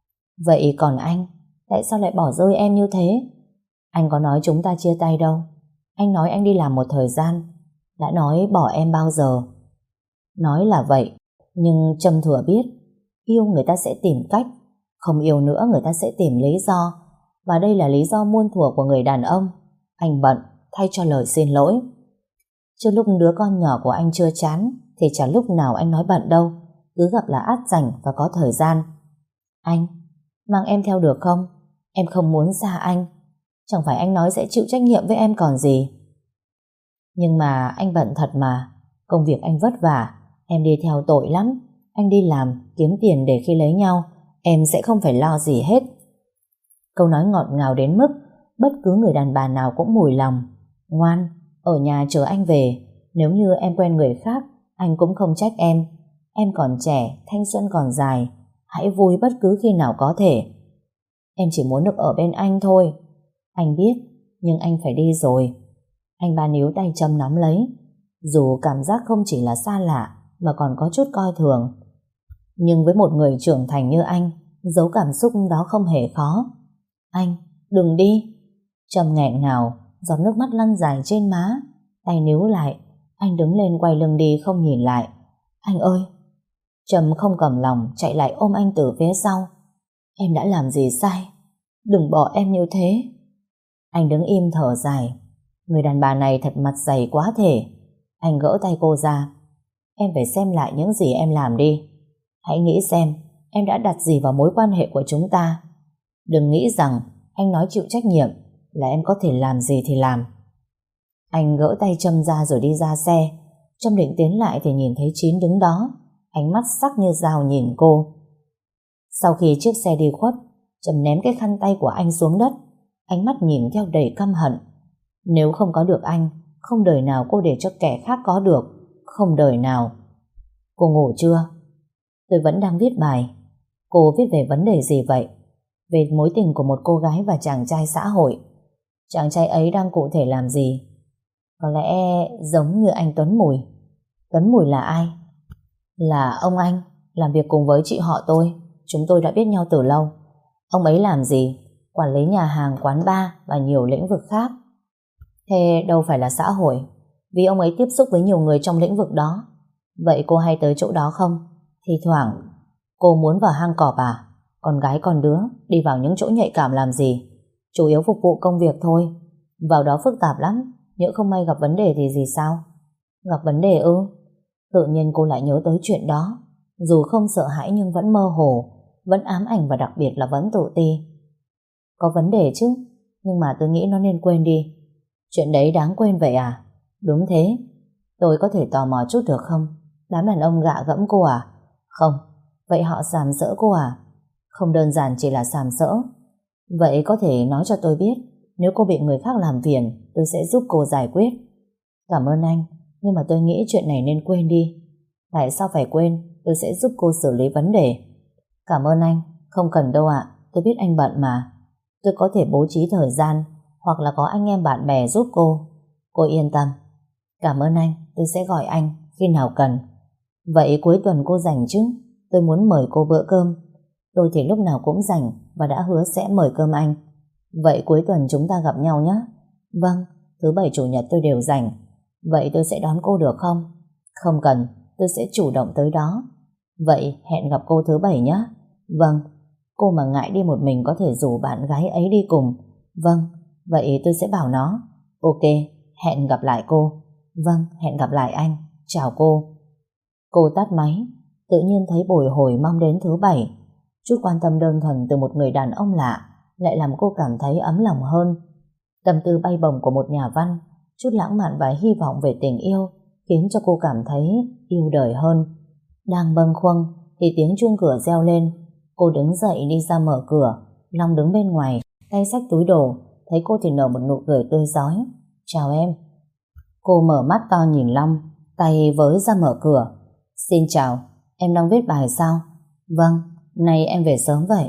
Vậy còn anh, tại sao lại bỏ rơi em như thế? Anh có nói chúng ta chia tay đâu. Anh nói anh đi làm một thời gian. Đã nói bỏ em bao giờ? Nói là vậy, nhưng Trâm thừa biết yêu người ta sẽ tìm cách, không yêu nữa người ta sẽ tìm lý do, và đây là lý do muôn thuở của người đàn ông. Anh bận, thay cho lời xin lỗi. Chứ lúc đứa con nhỏ của anh chưa chán thì chả lúc nào anh nói bận đâu, cứ gặp là át rảnh và có thời gian. Anh, mang em theo được không? Em không muốn xa anh. Chẳng phải anh nói sẽ chịu trách nhiệm với em còn gì. Nhưng mà anh bận thật mà. Công việc anh vất vả, em đi theo tội lắm. Anh đi làm, kiếm tiền để khi lấy nhau, em sẽ không phải lo gì hết. Câu nói ngọt ngào đến mức bất cứ người đàn bà nào cũng mùi lòng. Ngoan, ở nhà chờ anh về. Nếu như em quen người khác, anh cũng không trách em. Em còn trẻ, thanh xuân còn dài. Hãy vui bất cứ khi nào có thể. Em chỉ muốn được ở bên anh thôi. Anh biết, nhưng anh phải đi rồi. Anh ba níu tay Trâm nắm lấy. Dù cảm giác không chỉ là xa lạ mà còn có chút coi thường, nhưng với một người trưởng thành như anh, giấu cảm xúc đó không hề khó. Anh, đừng đi. Trâm nghẹn ngào, giọt nước mắt lăn dài trên má. Tay níu lại. Anh đứng lên quay lưng đi không nhìn lại. Anh ơi. Trâm không cầm lòng chạy lại ôm anh từ phía sau. Em đã làm gì sai? Đừng bỏ em như thế. Anh đứng im thở dài. Người đàn bà này thật mặt dày quá thể. Anh gỡ tay cô ra. Em phải xem lại những gì em làm đi. Hãy nghĩ xem em đã đặt gì vào mối quan hệ của chúng ta. Đừng nghĩ rằng anh nói chịu trách nhiệm là em có thể làm gì thì làm. Anh gỡ tay Trâm ra rồi đi ra xe. Trâm định tiến lại thì nhìn thấy Chín đứng đó, ánh mắt sắc như dao nhìn cô. Sau khi chiếc xe đi khuất, Trâm ném cái khăn tay của anh xuống đất, ánh mắt nhìn theo đầy căm hận. Nếu không có được anh, không đời nào cô để cho kẻ khác có được. Không đời nào. Cô ngủ chưa? Tôi vẫn đang viết bài. Cô viết về vấn đề gì vậy? Về mối tình của một cô gái và chàng trai xã hội. Chàng trai ấy đang cụ thể làm gì? Có lẽ giống như anh Tuấn Mùi. Tuấn Mùi là ai? Là ông anh, làm việc cùng với chị họ tôi. Chúng tôi đã biết nhau từ lâu. Ông ấy làm gì? Quản lý nhà hàng, quán bar và nhiều lĩnh vực khác. Thế đâu phải là xã hội, vì ông ấy tiếp xúc với nhiều người trong lĩnh vực đó. Vậy cô hay tới chỗ đó không? Thi thoảng. Cô muốn vào hang cọp à? Con gái con đứa đi vào những chỗ nhạy cảm làm gì? Chủ yếu phục vụ công việc thôi. Vào đó phức tạp lắm. Nhỡ không may gặp vấn đề thì gì sao? Gặp vấn đề ư? Tự nhiên cô lại nhớ tới chuyện đó. Dù không sợ hãi nhưng vẫn mơ hồ, vẫn ám ảnh và đặc biệt là vẫn tự ti. Có vấn đề chứ, nhưng mà tôi nghĩ nó nên quên đi. Chuyện đấy đáng quên vậy à? Đúng thế. Tôi có thể tò mò chút được không? Đám đàn ông gạ gẫm cô à? Không. Vậy họ sàm sỡ cô à? Không đơn giản chỉ là sàm sỡ. Vậy có thể nói cho tôi biết, nếu cô bị người khác làm phiền, tôi sẽ giúp cô giải quyết. Cảm ơn anh, nhưng mà tôi nghĩ chuyện này nên quên đi. Tại sao phải quên? Tôi sẽ giúp cô xử lý vấn đề. Cảm ơn anh, không cần đâu ạ. Tôi biết anh bận mà. Tôi có thể bố trí thời gian, hoặc là có anh em bạn bè giúp cô. Cô yên tâm. Cảm ơn anh, tôi sẽ gọi anh khi nào cần. Vậy cuối tuần cô rảnh chứ? Tôi muốn mời cô bữa cơm. Tôi thì lúc nào cũng rảnh và đã hứa sẽ mời cơm anh. Vậy cuối tuần chúng ta gặp nhau nhé. Vâng, thứ bảy chủ nhật tôi đều rảnh. Vậy tôi sẽ đón cô được không? Không cần, tôi sẽ chủ động tới đó. Vậy hẹn gặp cô thứ bảy nhé. Vâng, cô mà ngại đi một mình có thể rủ bạn gái ấy đi cùng. Vâng, vậy tôi sẽ bảo nó. Ok, hẹn gặp lại cô. Vâng, hẹn gặp lại anh. Chào cô. Cô tắt máy, tự nhiên thấy bồi hồi mong đến thứ bảy. Chút quan tâm đơn thuần từ một người đàn ông lạ lại làm cô cảm thấy ấm lòng hơn. Tâm tư bay bổng của một nhà văn, chút lãng mạn và hy vọng về tình yêu khiến cho cô cảm thấy yêu đời hơn. Đang bâng khuâng thì tiếng chuông cửa reo lên. Cô đứng dậy đi ra mở cửa. Long đứng bên ngoài, tay xách túi đồ. Thấy cô thì nở một nụ cười tươi rói. Chào em. Cô mở mắt to nhìn Long, tay với ra mở cửa. Xin chào, em đang viết bài sao? Vâng, nay em về sớm vậy.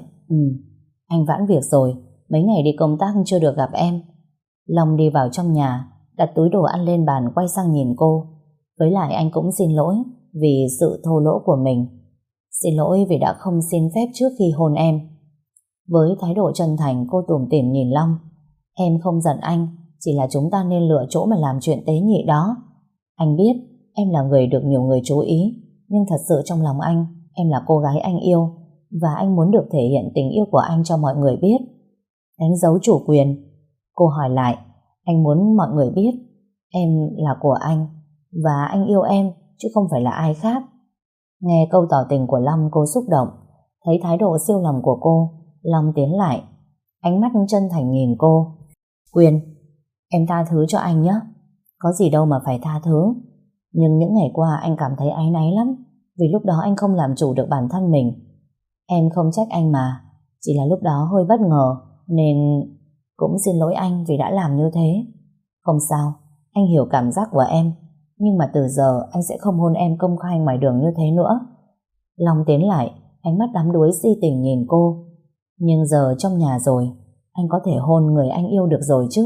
Anh vãn việc rồi, mấy ngày đi công tác chưa được gặp em. Long đi vào trong nhà, đặt túi đồ ăn lên bàn, quay sang nhìn cô. Với lại anh cũng xin lỗi vì sự thô lỗ của mình. Xin lỗi vì đã không xin phép trước khi hôn em. Với thái độ chân thành, cô tủm tỉm nhìn Long. Em không giận anh, chỉ là chúng ta nên lựa chỗ mà làm chuyện tế nhị đó. Anh biết em là người được nhiều người chú ý, nhưng thật sự trong lòng anh, em là cô gái anh yêu, và anh muốn được thể hiện tình yêu của anh cho mọi người biết. Đánh dấu chủ quyền. Cô hỏi lại. Anh muốn mọi người biết em là của anh, và anh yêu em chứ không phải là ai khác. Nghe câu tỏ tình của Long, cô xúc động. Thấy thái độ siêu lòng của cô, Long tiến lại, ánh mắt chân thành nhìn cô. Quyền, em tha thứ cho anh nhé. Có gì đâu mà phải tha thứ. Nhưng những ngày qua anh cảm thấy áy náy lắm, vì lúc đó anh không làm chủ được bản thân mình. Em không trách anh mà, chỉ là lúc đó hơi bất ngờ, nên cũng xin lỗi anh vì đã làm như thế. Không sao, anh hiểu cảm giác của em, nhưng mà từ giờ anh sẽ không hôn em công khai ngoài đường như thế nữa. Long tiến lại, ánh mắt đắm đuối si tình nhìn cô. Nhưng giờ trong nhà rồi, anh có thể hôn người anh yêu được rồi chứ.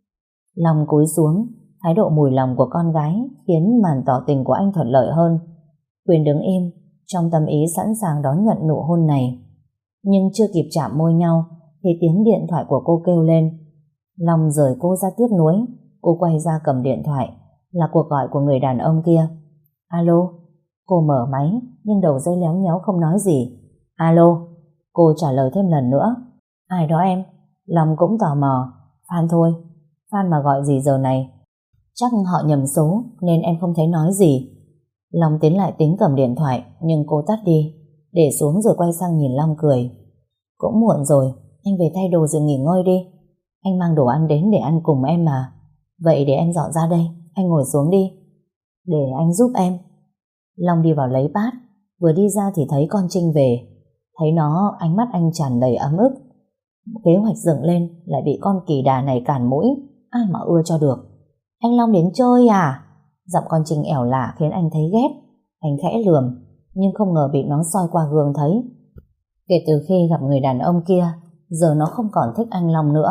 Long cúi xuống, thái độ mùi lòng của con gái khiến màn tỏ tình của anh thuận lợi hơn. Quyền đứng im, trong tâm ý sẵn sàng đón nhận nụ hôn này. Nhưng chưa kịp chạm môi nhau thì tiếng điện thoại của cô kêu lên. Long rời cô ra tiếc nuối. Cô quay ra cầm điện thoại, là cuộc gọi của người đàn ông kia. Alo. Cô mở máy nhưng đầu dây léo nhéo không nói gì. Alo. Cô trả lời thêm lần nữa. Ai đó em? Long cũng tò mò. Phan thôi. Phan mà gọi gì giờ này? Chắc họ nhầm số nên em không thấy nói gì. Long tiến lại tính cầm điện thoại nhưng cô tắt đi, để xuống rồi quay sang nhìn Long cười. Cũng muộn rồi, anh về thay đồ rồi nghỉ ngơi đi. Anh mang đồ ăn đến để ăn cùng em mà. Vậy để em dọn ra đây, anh ngồi xuống đi. Để anh giúp em. Long đi vào lấy bát, vừa đi ra thì thấy con Trinh về. Thấy nó, ánh mắt anh tràn đầy ấm ức. Kế hoạch dựng lên lại bị con kỳ đà này cản mũi, ai mà ưa cho được. Anh Long đến chơi à? Giọng con Trinh ẻo lả khiến anh thấy ghét. Anh khẽ lườm, nhưng không ngờ bị nó soi qua gương thấy. Kể từ khi gặp người đàn ông kia, giờ nó không còn thích anh Long nữa,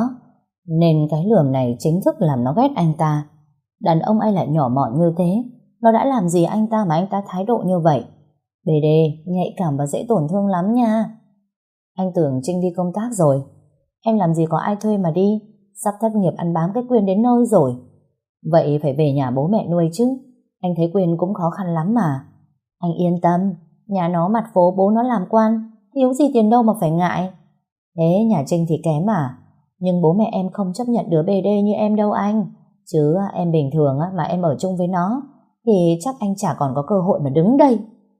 nên cái lườm này chính thức làm nó ghét anh ta. Đàn ông ai lại nhỏ mọn như thế? Nó đã làm gì anh ta mà anh ta thái độ như vậy? Đê đê, nhạy cảm và dễ tổn thương lắm nha. Anh tưởng Trinh đi công tác rồi. Em làm gì có ai thuê mà đi, sắp thất nghiệp ăn bám cái Quyên đến nơi rồi. Vậy phải về nhà bố mẹ nuôi chứ. Anh thấy Quyên cũng khó khăn lắm mà. Anh yên tâm, nhà nó mặt phố bố nó làm quan, thiếu gì tiền đâu mà phải ngại. Thế nhà Trinh thì kém à? Nhưng bố mẹ em không chấp nhận đứa bề đê như em đâu anh. Chứ em bình thường mà em ở chung với nó thì chắc anh chả còn có cơ hội mà đứng đây.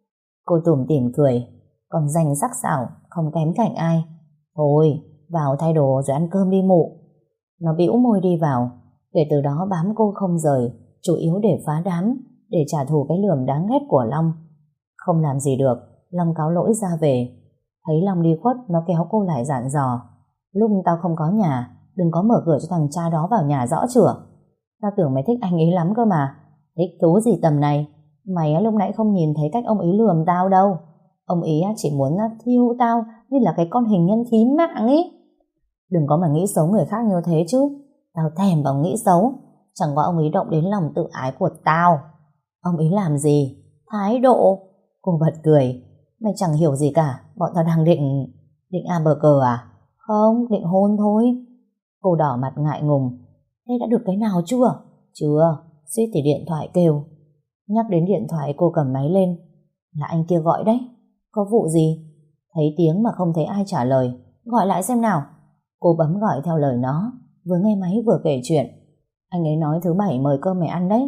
Cô tủm tỉm cười, còn danh sắc sảo không kém cạnh ai. Thôi, vào thay đồ rồi ăn cơm đi mụ. Nó bĩu môi đi vào. Kể từ đó bám cô không rời, chủ yếu để phá đám, để trả thù cái lườm đáng ghét của Long. Không làm gì được, Long cáo lỗi ra về. Thấy Long đi khuất, nó kéo cô lại dặn dò. Lúc tao không có nhà, đừng có mở cửa cho thằng cha đó vào nhà rõ chưa? Tao tưởng mày thích anh ấy lắm cơ mà. Thích thú gì tầm này? Mày lúc nãy không nhìn thấy cách ông ấy lườm tao đâu. Ông ấy chỉ muốn thiêu tao như là cái con hình nhân thí mạng ấy. Đừng có mà nghĩ xấu người khác như thế chứ. Tao thèm vào nghĩ xấu. Chẳng qua ông ấy động đến lòng tự ái của tao. Ông ấy làm gì? Thái độ. Cô bật cười. Mày chẳng hiểu gì cả. Bọn tao đang định hamburger à? Không, định hôn thôi. Cô đỏ mặt ngại ngùng. Thế đã được cái nào chưa? Chưa. Suýt thì điện thoại kêu. Nhắc đến điện thoại cô cầm máy lên. Là anh kia gọi đấy. Có vụ gì? Thấy tiếng mà không thấy ai trả lời. Gọi lại xem nào. Cô bấm gọi theo lời nó, vừa nghe máy vừa kể chuyện. Anh ấy nói thứ bảy mời cơm mày ăn đấy.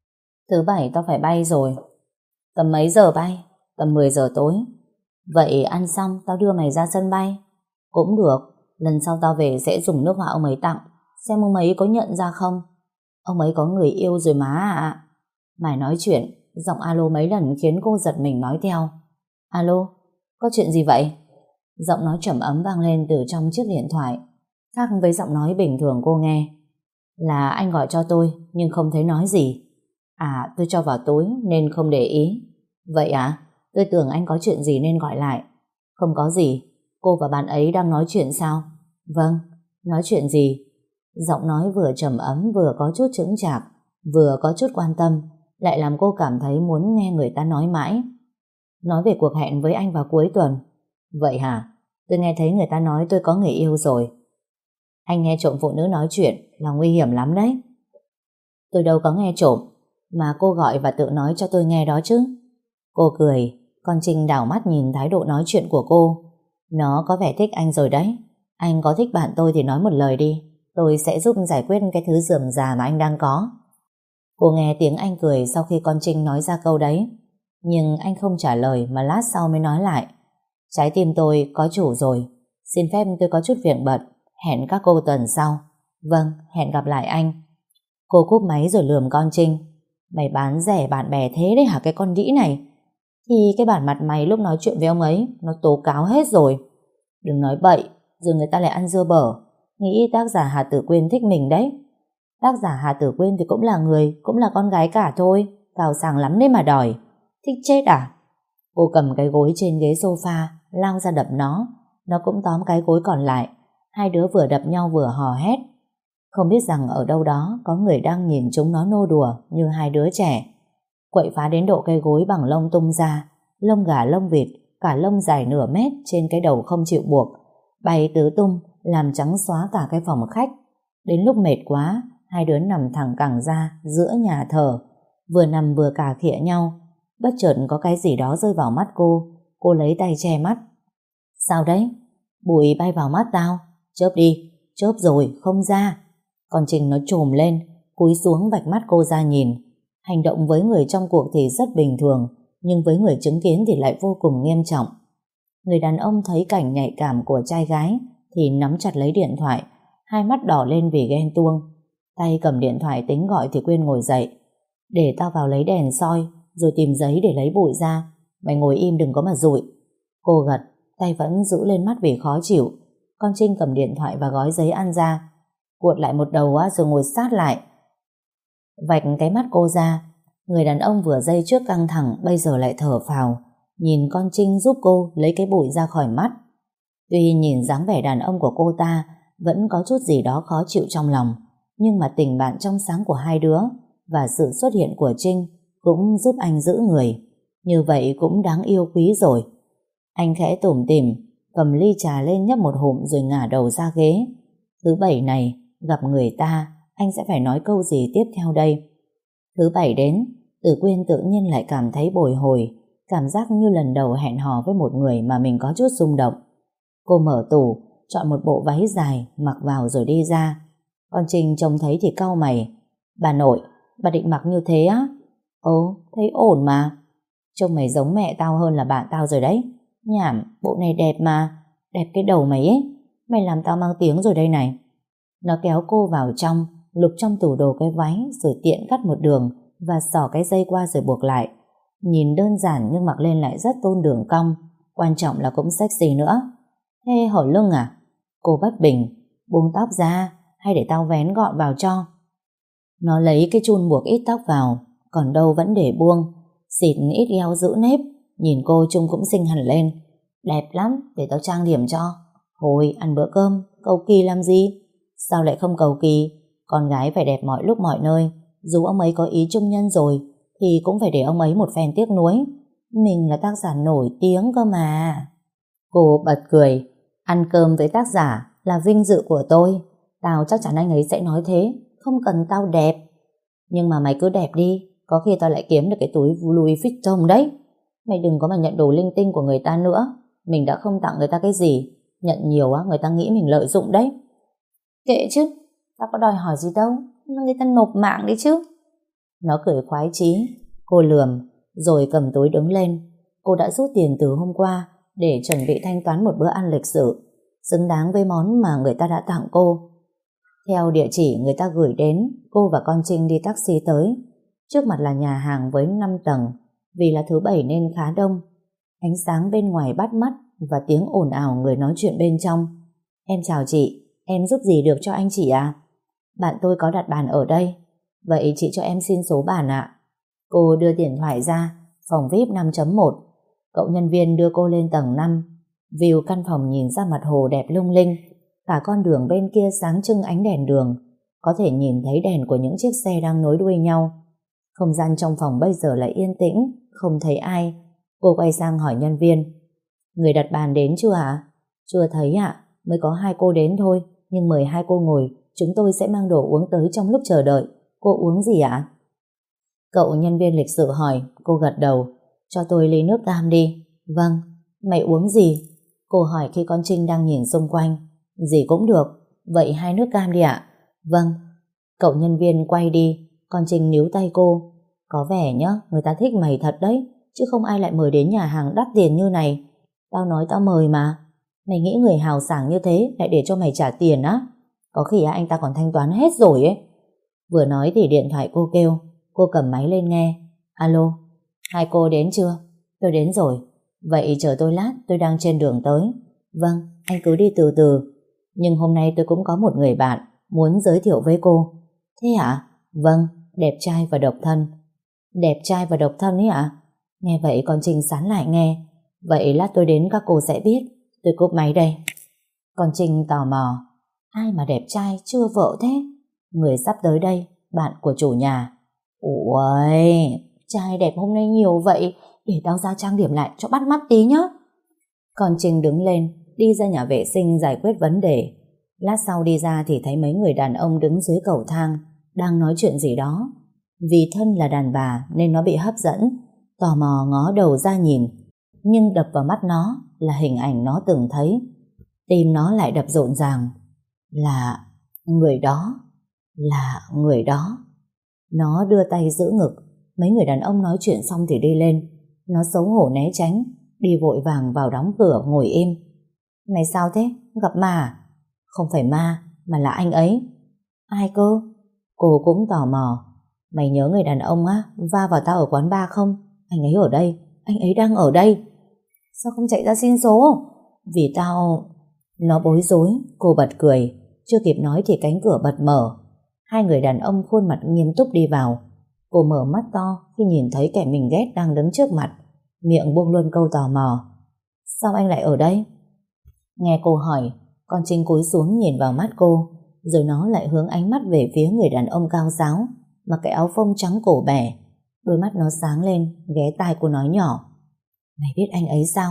Thứ bảy tao phải bay rồi. Tầm mấy giờ bay? Tầm 10 giờ tối. Vậy ăn xong tao đưa mày ra sân bay. Cũng được. Lần sau tao về sẽ dùng nước hoa ông ấy tặng, xem ông ấy có nhận ra không. Ông ấy có người yêu rồi má ạ. Mày nói chuyện, giọng alo mấy lần khiến cô giật mình nói theo. Alo, có chuyện gì vậy? Giọng nói trầm ấm vang lên từ trong chiếc điện thoại, khác với giọng nói bình thường cô nghe. Là anh gọi cho tôi nhưng không thấy nói gì. À, tôi cho vào túi nên không để ý. Vậy à? Tôi tưởng anh có chuyện gì nên gọi lại. Không có gì. Cô và bạn ấy đang nói chuyện sao? Vâng. Nói chuyện gì? Giọng nói vừa trầm ấm vừa có chút chững chạc, vừa có chút quan tâm, lại làm cô cảm thấy muốn nghe người ta nói mãi. Nói về cuộc hẹn với anh vào cuối tuần. Vậy hả? Tôi nghe thấy người ta nói tôi có người yêu rồi. Anh nghe trộm phụ nữ nói chuyện là nguy hiểm lắm đấy. Tôi đâu có nghe trộm, mà cô gọi và tự nói cho tôi nghe đó chứ. Cô cười, con Trinh đảo mắt nhìn thái độ nói chuyện của cô. Nó có vẻ thích anh rồi đấy. Anh có thích bạn tôi thì nói một lời đi, tôi sẽ giúp giải quyết cái thứ rườm rà mà anh đang có. Cô nghe tiếng anh cười sau khi con Trinh nói ra câu đấy. Nhưng anh không trả lời mà lát sau mới nói lại. Trái tim tôi có chủ rồi. Xin phép tôi có chút việc bận. Hẹn các cô tuần sau. Vâng, hẹn gặp lại anh. Cô cúp máy rồi lườm con Trinh. Mày bán rẻ bạn bè thế đấy hả cái con đĩ này? Thì cái bản mặt mày lúc nói chuyện với ông ấy nó tố cáo hết rồi. Đừng nói bậy, rồi người ta lại ăn dưa bở. Nghĩ tác giả Hà Tử Quyên thích mình đấy. Tác giả Hà Tử Quyên thì cũng là người, cũng là con gái cả thôi. Cao sàng lắm đấy mà đòi. Thích chết à? Cô cầm cái gối trên ghế sofa lao ra đập nó. Nó cũng tóm cái gối còn lại. Hai đứa vừa đập nhau vừa hò hét. Không biết rằng ở đâu đó có người đang nhìn chúng nó nô đùa như hai đứa trẻ. Quậy phá đến độ cây gối bằng lông tung ra, lông gà lông vịt, cả lông dài nửa mét trên cái đầu không chịu buộc, bay tứ tung làm trắng xóa cả cái phòng khách. Đến lúc mệt quá, hai đứa nằm thẳng cẳng ra giữa nhà thờ, vừa nằm vừa cà khịa nhau. Bất chợt có cái gì đó rơi vào mắt cô lấy tay che mắt. Sao đấy? Bụi bay vào mắt tao. Chớp đi. Chớp rồi, không ra. Con Trinh nó trồm lên, cúi xuống vạch mắt cô ra nhìn. Hành động với người trong cuộc thì rất bình thường, nhưng với người chứng kiến thì lại vô cùng nghiêm trọng. Người đàn ông thấy cảnh nhạy cảm của trai gái thì nắm chặt lấy điện thoại, hai mắt đỏ lên vì ghen tuông. Tay cầm điện thoại tính gọi thì quên ngồi dậy. Để tao vào lấy đèn soi, rồi tìm giấy để lấy bụi ra. Mày ngồi im đừng có mà dụi. Cô gật, tay vẫn giữ lên mắt vì khó chịu. Con Trinh cầm điện thoại và gói giấy ăn ra, cuộn lại một đầu rồi ngồi sát lại, vạch cái mắt cô ra. Người đàn ông vừa giây trước căng thẳng bây giờ lại thở phào, nhìn con Trinh giúp cô lấy cái bụi ra khỏi mắt. Tuy nhìn dáng vẻ đàn ông của cô ta vẫn có chút gì đó khó chịu trong lòng, nhưng mà tình bạn trong sáng của hai đứa và sự xuất hiện của Trinh cũng giúp anh giữ người. Như vậy cũng đáng yêu quý rồi. Anh khẽ tủm tỉm cầm ly trà lên nhấp một hụm rồi ngả đầu ra ghế. Thứ bảy này gặp người ta, anh sẽ phải nói câu gì tiếp theo đây? Thứ bảy đến, Tử Quyên tự nhiên lại cảm thấy bồi hồi, cảm giác như lần đầu hẹn hò với một người mà mình có chút rung động. Cô mở tủ, chọn một bộ váy dài, mặc vào rồi đi ra. Con Trinh trông thấy thì cau mày. Bà nội, bà định mặc như thế á? Ồ, thấy ổn mà. Trông mày giống mẹ tao hơn là bạn tao rồi đấy. Nhảm, bộ này đẹp mà. Đẹp cái đầu mày ấy. Mày làm tao mang tiếng rồi đây này. Nó kéo cô vào trong, lục trong tủ đồ cái váy rồi tiện cắt một đường và xỏ cái dây qua rồi buộc lại. Nhìn đơn giản nhưng mặc lên lại rất tôn đường cong. Quan trọng là cũng sexy nữa. Thế hở lưng à? Cô bất bình. Buông tóc ra hay để tao vén gọn vào cho? Nó lấy cái chun buộc ít tóc vào, còn đâu vẫn để buông, xịt ít eo giữ nếp. Nhìn cô trông cũng xinh hẳn lên. Đẹp lắm, để tao trang điểm cho. Thôi ăn bữa cơm, cầu kỳ làm gì? Sao lại không cầu kỳ? Con gái phải đẹp mọi lúc mọi nơi. Dù ông ấy có ý trung nhân rồi thì cũng phải để ông ấy một phen tiếc nuối. Mình là tác giả nổi tiếng cơ mà. Cô bật cười. Ăn cơm với tác giả là vinh dự của tôi. Tao chắc chắn anh ấy sẽ nói thế. Không cần tao đẹp. Nhưng mà mày cứ đẹp đi, có khi tao lại kiếm được cái túi Louis Vuitton đấy. Mày đừng có mà nhận đồ linh tinh của người ta nữa. Mình đã không tặng người ta cái gì. Nhận nhiều á, người ta nghĩ mình lợi dụng đấy. Kệ chứ, tao có đòi hỏi gì đâu. Người ta nộp mạng đi chứ. Nó cười khoái chí. Cô lườm, rồi cầm túi đứng lên. Cô đã rút tiền từ hôm qua để chuẩn bị thanh toán một bữa ăn lịch sự, xứng đáng với món mà người ta đã tặng cô. Theo địa chỉ người ta gửi đến, cô và con Trinh đi taxi tới. Trước mặt là nhà hàng với 5 tầng. Vì là thứ bảy nên khá đông. Ánh sáng bên ngoài bắt mắt và tiếng ồn ào người nói chuyện bên trong. Em chào chị, em giúp gì được cho anh chị à? Bạn tôi có đặt bàn ở đây. Vậy chị cho em xin số bàn ạ. Cô đưa điện thoại ra. Phòng VIP 5.1. Cậu nhân viên đưa cô lên tầng 5. View căn phòng nhìn ra mặt hồ đẹp lung linh. Cả con đường bên kia sáng trưng ánh đèn đường. Có thể nhìn thấy đèn của những chiếc xe đang nối đuôi nhau. Không gian trong phòng bây giờ lại yên tĩnh, không thấy ai. Cô quay sang hỏi nhân viên. Người đặt bàn đến chưa ạ? Chưa thấy ạ, mới có 2 cô đến thôi. Nhưng mời 2 cô ngồi, chúng tôi sẽ mang đồ uống tới trong lúc chờ đợi. Cô uống gì ạ? Cậu nhân viên lịch sự hỏi. Cô gật đầu. Cho tôi ly nước cam đi. Vâng. Mày uống gì? Cô hỏi khi con Trinh đang nhìn xung quanh. Gì cũng được. Vậy 2 nước cam đi ạ. Vâng. Cậu nhân viên quay đi. Con Trinh níu tay cô. Có vẻ nhá, người ta thích mày thật đấy. Chứ không ai lại mời đến nhà hàng đắt tiền như này. Tao nói tao mời mà. Mày nghĩ người hào sảng như thế lại để cho mày trả tiền á? Có khi anh ta còn thanh toán hết rồi ấy. Vừa nói thì điện thoại cô kêu. Cô cầm máy lên nghe. Alo, 2 cô đến chưa? Tôi đến rồi. Vậy chờ tôi lát, tôi đang trên đường tới. Vâng, anh cứ đi từ từ. Nhưng hôm nay tôi cũng có một người bạn muốn giới thiệu với cô. Thế ạ? Vâng, đẹp trai và độc thân. Đẹp trai và độc thân ấy ạ? Nghe vậy con Trinh sán lại nghe. Vậy lát tôi đến các cô sẽ biết. Tôi cúp máy đây. Con Trinh tò mò. Ai mà đẹp trai chưa vợ thế? Người sắp tới đây, bạn của chủ nhà. Ôi, trai đẹp hôm nay nhiều vậy, để tao ra trang điểm lại cho bắt mắt tí nhá. Còn Trinh đứng lên, đi ra nhà vệ sinh giải quyết vấn đề. Lát sau đi ra thì thấy mấy người đàn ông đứng dưới cầu thang, đang nói chuyện gì đó. Vì thân là đàn bà nên nó bị hấp dẫn, tò mò ngó đầu ra nhìn. Nhưng đập vào mắt nó là hình ảnh nó từng thấy. Tim nó lại đập rộn ràng. Là người đó, là người đó. Nó đưa tay giữ ngực. Mấy người đàn ông nói chuyện xong thì đi lên. Nó xấu hổ né tránh, đi vội vàng vào đóng cửa ngồi im. Mày sao thế? Gặp ma à? Không phải ma, mà là anh ấy. Ai cơ? Cô cũng tò mò. Mày nhớ người đàn ông á va vào tao ở quán bar không? Anh ấy ở đây, anh ấy đang ở đây. Sao không chạy ra xin số? Vì tao... Nó bối rối, cô bật cười. Chưa kịp nói thì cánh cửa bật mở. Hai người đàn ông khuôn mặt nghiêm túc đi vào. Cô mở mắt to khi nhìn thấy kẻ mình ghét đang đứng trước mặt. Miệng buông luôn câu tò mò. Sao anh lại ở đây? Nghe cô hỏi, con Trinh cúi xuống nhìn vào mắt cô, rồi nó lại hướng ánh mắt về phía người đàn ông cao ráo, mặc cái áo phông trắng cổ bẻ. Đôi mắt nó sáng lên, ghé tai cô nói nhỏ. Mày biết anh ấy sao?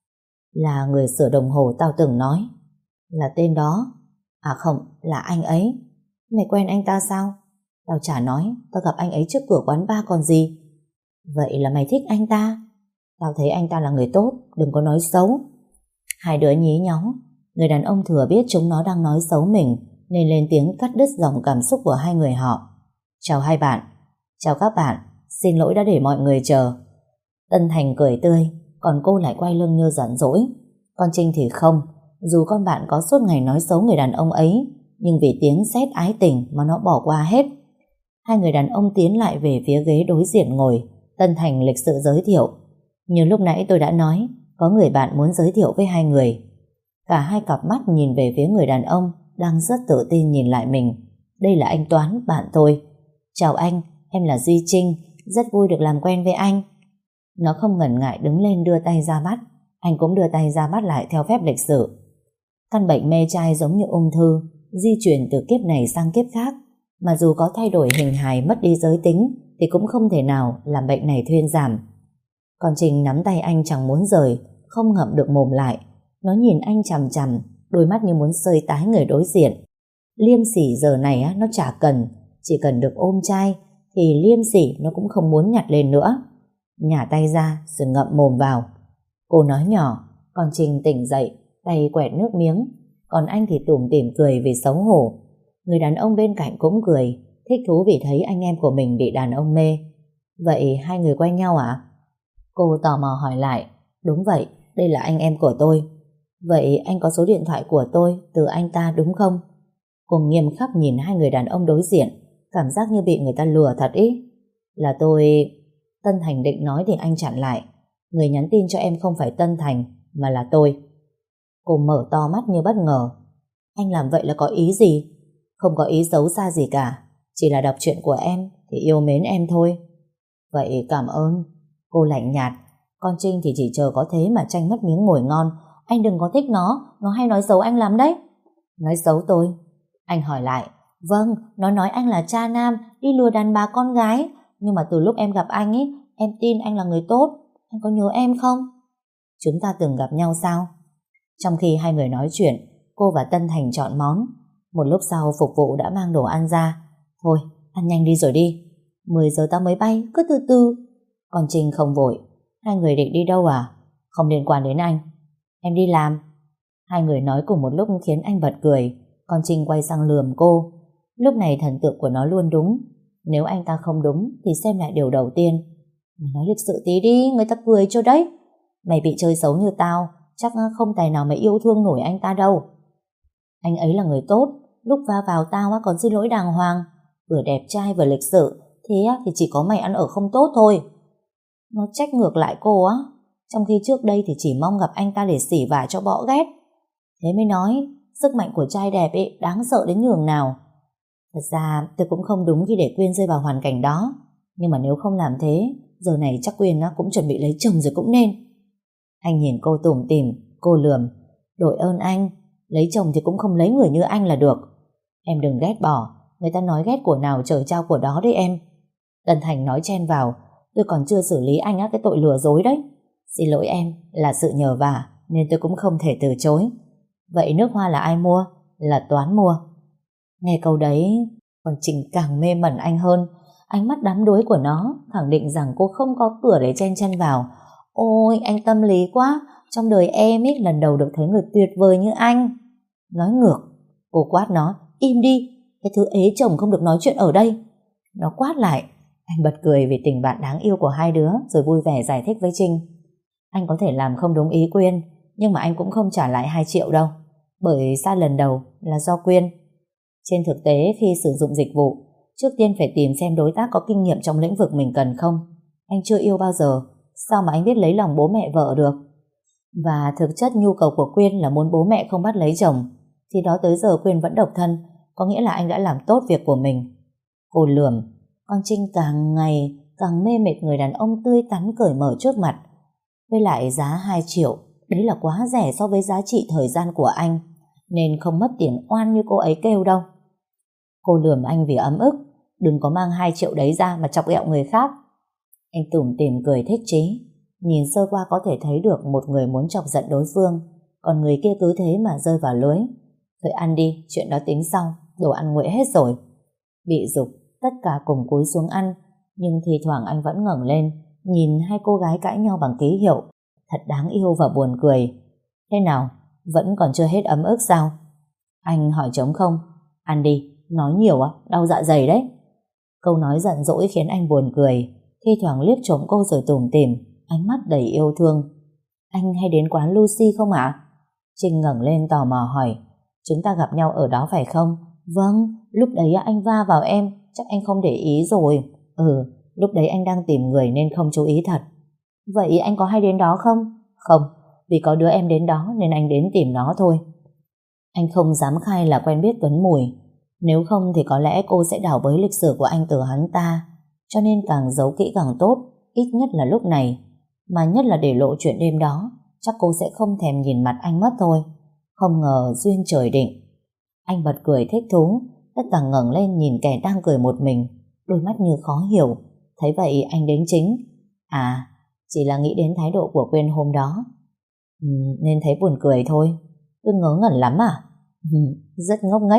Là người sửa đồng hồ tao từng nói. Là tên đó? À không, là anh ấy. Mày quen anh ta sao? Tao chả nói, tao gặp anh ấy trước cửa quán bar còn gì. Vậy là mày thích anh ta? Tao thấy anh ta là người tốt, đừng có nói xấu. Hai đứa nhí nhó. Người đàn ông thừa biết chúng nó đang nói xấu mình nên lên tiếng cắt đứt dòng cảm xúc của hai người họ. Chào hai bạn. Chào các bạn, xin lỗi đã để mọi người chờ. Tân Thành cười tươi, còn cô lại quay lưng như giận dỗi. Con Trinh thì không. Dù con bạn có suốt ngày nói xấu người đàn ông ấy, nhưng vì tiếng sét ái tình mà nó bỏ qua hết. Hai người đàn ông tiến lại về phía ghế đối diện ngồi. Tân Thành lịch sự giới thiệu. Như lúc nãy tôi đã nói, có người bạn muốn giới thiệu với hai người. Cả hai cặp mắt nhìn về phía người đàn ông đang rất tự tin nhìn lại mình. Đây là anh Toán, bạn tôi. Chào anh, em là Duy Trinh, rất vui được làm quen với anh. Nó không ngần ngại đứng lên đưa tay ra bắt. Anh cũng đưa tay ra bắt lại theo phép lịch sự. Căn bệnh mê trai giống như ung thư, di chuyển từ kiếp này sang kiếp khác, mà dù có thay đổi hình hài mất đi giới tính thì cũng không thể nào làm bệnh này thuyên giảm. Còn Trình nắm tay anh chẳng muốn rời, không ngậm được mồm lại. Nó nhìn anh chằm chằm, đôi mắt như muốn xơi tái người đối diện. Liêm sỉ giờ này nó chả cần, chỉ cần được ôm trai thì liêm sỉ nó cũng không muốn nhặt lên nữa. Nhả tay ra rồi ngậm mồm vào. Cô nói nhỏ, còn Trình tỉnh dậy, tay quẹt nước miếng, còn anh thì tủm tỉm cười vì xấu hổ. Người đàn ông bên cạnh cũng cười, thích thú vì thấy anh em của mình bị đàn ông mê. Vậy hai người quen nhau à? Cô tò mò hỏi lại. Đúng vậy, đây là anh em của tôi. Vậy anh có số điện thoại của tôi từ anh ta đúng không? Cô nghiêm khắc nhìn hai người đàn ông đối diện, cảm giác như bị người ta lừa thật ý. Là tôi... Tân Thành định nói thì anh chặn lại. Người nhắn tin cho em không phải Tân Thành, mà là tôi. Cô mở to mắt như bất ngờ. Anh làm vậy là có ý gì? Không có ý xấu xa gì cả, chỉ là đọc chuyện của em thì yêu mến em thôi. Vậy cảm ơn. Cô lạnh nhạt. Con Trinh thì chỉ chờ có thế mà tranh mất miếng mồi ngon. Anh đừng có thích nó hay nói xấu anh lắm đấy. Nói xấu tôi? Anh hỏi lại. Vâng, nó nói anh là cha nam, đi lừa đàn bà con gái. Nhưng mà từ lúc em gặp anh ấy, em tin anh là người tốt. Anh có nhớ em không? Chúng ta từng gặp nhau sao? Trong khi hai người nói chuyện, cô và Tân Thành chọn món. Một lúc sau phục vụ đã mang đồ ăn ra. Thôi, ăn nhanh đi rồi đi. 10 giờ tao mới bay, cứ từ từ. Còn Trinh không vội. Hai người định đi đâu à? Không liên quan đến anh. Em đi làm. Hai người nói cùng một lúc khiến anh bật cười. Còn Trinh quay sang lườm cô. Lúc này thần tượng của nó luôn đúng. Nếu anh ta không đúng thì xem lại điều đầu tiên. Mày nói lịch sự tí đi, người ta cười cho đấy. Mày bị chơi xấu như tao, chắc không tài nào mày yêu thương nổi anh ta đâu. Anh ấy là người tốt, lúc va vào tao còn xin lỗi đàng hoàng, vừa đẹp trai vừa lịch sự, thế thì chỉ có mày ăn ở không tốt thôi. Nó trách ngược lại cô á, trong khi trước đây thì chỉ mong gặp anh ta để xỉ vả cho bỏ ghét. Thế mới nói, sức mạnh của trai đẹp ấy đáng sợ đến nhường nào. Thật ra tôi cũng không đúng khi để Quyên rơi vào hoàn cảnh đó, nhưng mà nếu không làm thế, giờ này chắc Quyên cũng chuẩn bị lấy chồng rồi cũng nên. Anh nhìn cô tủm tỉm, cô lườm. Đội ơn anh. Lấy chồng thì cũng không lấy người như anh là được. Em đừng ghét bỏ, người ta nói ghét của nào trời trao của đó đấy em. Tân Thành nói chen vào, tôi còn chưa xử lý anh á cái tội lừa dối đấy. Xin lỗi em, là sự nhờ vả nên tôi cũng không thể từ chối. Vậy nước hoa là ai mua? Là Toán mua. Nghe câu đấy, còn Trình càng mê mẩn anh hơn. Ánh mắt đắm đuối của nó khẳng định rằng cô không có cửa để chen chân vào. Ôi, anh tâm lý quá. Trong đời em ít lần đầu được thấy người tuyệt vời như anh. Nói ngược, cô quát nó, im đi, cái thứ ế chồng không được nói chuyện ở đây. Nó quát lại. Anh bật cười vì tình bạn đáng yêu của hai đứa, rồi vui vẻ giải thích với Trinh. Anh có thể làm không đúng ý Quyên, nhưng mà anh cũng không trả lại 2 triệu đâu. Bởi sai lần đầu là do Quyên. Trên thực tế khi sử dụng dịch vụ, trước tiên phải tìm xem đối tác có kinh nghiệm trong lĩnh vực mình cần không. Anh chưa yêu bao giờ, sao mà anh biết lấy lòng bố mẹ vợ được? Và thực chất nhu cầu của Quyên là muốn bố mẹ không bắt lấy chồng, thì đó tới giờ Quyên vẫn độc thân, có nghĩa là anh đã làm tốt việc của mình. Cô lườm, con Trinh càng ngày càng mê mệt người đàn ông tươi tắn cởi mở trước mặt. Với lại giá 2 triệu, đấy là quá rẻ so với giá trị thời gian của anh, nên không mất tiền oan như cô ấy kêu đâu. Cô lườm anh vì ấm ức, đừng có mang 2 triệu đấy ra mà chọc ghẹo người khác. Anh tủm tỉm cười thích chí, nhìn sơ qua có thể thấy được một người muốn chọc giận đối phương, còn người kia cứ thế mà rơi vào lưới. Thôi ăn đi, chuyện đó tính sau, đồ ăn nguội hết rồi. Bị giục, tất cả cùng cúi xuống ăn, nhưng thi thoảng anh vẫn ngẩng lên, nhìn hai cô gái cãi nhau bằng ký hiệu. Thật đáng yêu và buồn cười. Thế nào, vẫn còn chưa hết ấm ức sao? Anh hỏi trống không. Ăn đi, nói nhiều á, đau dạ dày đấy. Câu nói giận dỗi khiến anh buồn cười, thi thoảng liếc trộm cô rồi tủm tỉm, ánh mắt đầy yêu thương. Anh hay đến quán Lucy không ạ? Trinh ngẩng lên tò mò hỏi. Chúng ta gặp nhau ở đó phải không? Vâng, lúc đấy anh va vào em, chắc anh không để ý rồi. Lúc đấy anh đang tìm người nên không chú ý thật. Vậy anh có hay đến đó không? Không, vì có đứa em đến đó nên anh đến tìm nó thôi. Anh không dám khai là quen biết Tuấn Mùi, nếu không thì có lẽ cô sẽ đào bới lịch sử của anh từ hắn ta, cho nên càng giấu kỹ càng tốt, ít nhất là lúc này. Mà nhất là để lộ chuyện đêm đó, chắc cô sẽ không thèm nhìn mặt anh mất thôi. Không ngờ duyên trời định. Anh bật cười thích thú, tất cả ngẩng lên nhìn kẻ đang cười một mình, đôi mắt như khó hiểu. Thấy vậy anh đến chính. À, chỉ là nghĩ đến thái độ của Quyên hôm đó, nên thấy buồn cười thôi. Tôi ngớ ngẩn lắm à? Rất ngốc nghếch.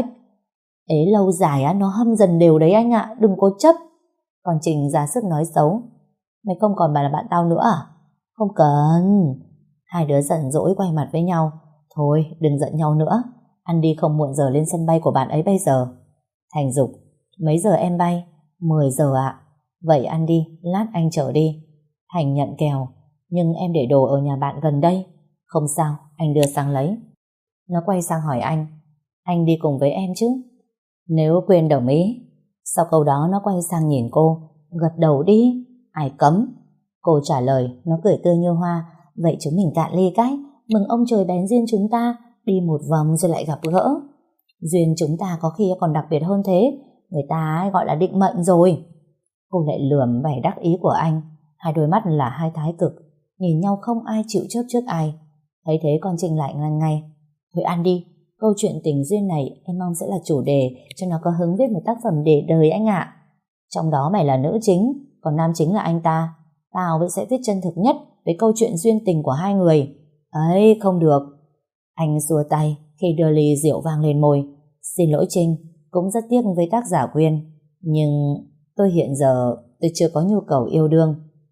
Ế lâu dài á, nó hâm dần đều đấy anh ạ, đừng cố chấp. Còn Trình ra sức nói xấu. Mày không còn là bạn tao nữa à? Không cần. Hai đứa giận dỗi quay mặt với nhau. Thôi đừng giận nhau nữa, ăn đi không muộn giờ lên sân bay của bạn ấy bây giờ. Thành dục, mấy giờ em bay? 10 giờ ạ. Vậy ăn đi, lát anh chở đi. Thành nhận kèo, nhưng em để đồ ở nhà bạn gần đây. Không sao, anh đưa sang lấy. Nó quay sang hỏi anh đi cùng với em chứ? Nếu Quyên đồng ý. Sau câu đó nó quay sang nhìn cô, gật đầu đi, ai cấm. Cô trả lời, nó cười tươi như hoa. Vậy chúng mình cạn ly cái, mừng ông trời bén duyên chúng ta, đi một vòng rồi lại gặp gỡ. Duyên chúng ta có khi còn đặc biệt hơn thế, người ta gọi là định mệnh rồi. Cô lại lườm vẻ đắc ý của anh, hai đôi mắt là hai thái cực, nhìn nhau không ai chịu chớp trước ai. Thấy thế con Trinh lại ngang ngay. Thôi ăn đi, câu chuyện tình duyên này em mong sẽ là chủ đề cho nó có hứng viết một tác phẩm để đời anh ạ. Trong đó mày là nữ chính, còn nam chính là anh ta. Tao vẫn sẽ viết chân thực nhất về câu chuyện duyên tình của hai người. Ấy, không được. Anh xua tay khi đưa ly rượu vang lên môi. Xin lỗi Trinh, cũng rất tiếc với tác giả Quyên, nhưng tôi hiện giờ tôi chưa có nhu cầu yêu đương.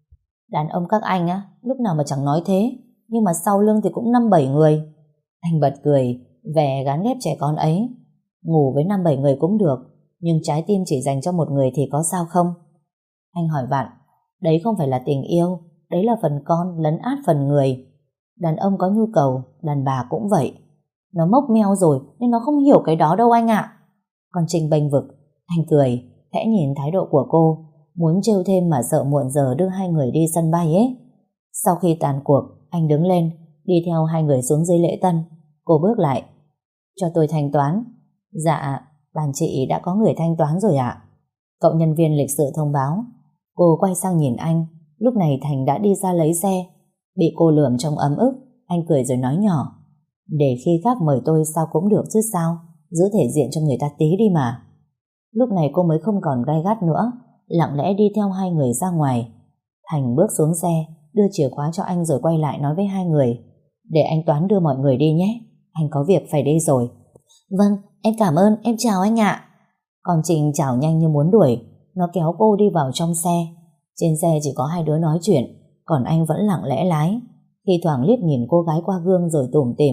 Đàn ông các anh á, lúc nào mà chẳng nói thế, nhưng mà sau lưng thì cũng 5-7 người. Anh bật cười, vẻ gán ghép trẻ con ấy. Ngủ với 5-7 người cũng được, nhưng trái tim chỉ dành cho một người thì có sao không? Anh hỏi bạn, đấy không phải là tình yêu, đấy là phần con lấn át phần người. Đàn ông có nhu cầu, đàn bà cũng vậy. Nó mốc meo rồi nên nó không hiểu cái đó đâu anh ạ. Còn Trinh bênh vực. Anh cười, khẽ nhìn thái độ của cô, muốn trêu thêm mà sợ muộn giờ đưa hai người đi sân bay ấy. Sau khi tàn cuộc, anh đứng lên, đi theo hai người xuống dưới lễ tân. Cô bước lại. Cho tôi thanh toán. Dạ, bạn chị đã có người thanh toán rồi ạ. Cậu nhân viên lịch sự thông báo. Cô quay sang nhìn anh. Lúc này Thành đã đi ra lấy xe. Bị cô lườm trong ấm ức, anh cười rồi nói nhỏ. Để khi khác mời tôi sao cũng được chứ sao, giữ thể diện cho người ta tí đi mà. Lúc này cô mới không còn gay gắt nữa, lặng lẽ đi theo hai người ra ngoài. Thành bước xuống xe, đưa chìa khóa cho anh rồi quay lại nói với hai người: để anh Toán đưa mọi người đi nhé, anh có việc phải đi rồi. Vâng, em cảm ơn, em chào anh ạ. Còn Trình chào nhanh như muốn đuổi. Nó kéo cô đi vào trong xe. Trên xe chỉ có hai đứa nói chuyện, còn anh vẫn lặng lẽ lái, thi thoảng liếc nhìn cô gái qua gương rồi tủm tỉm.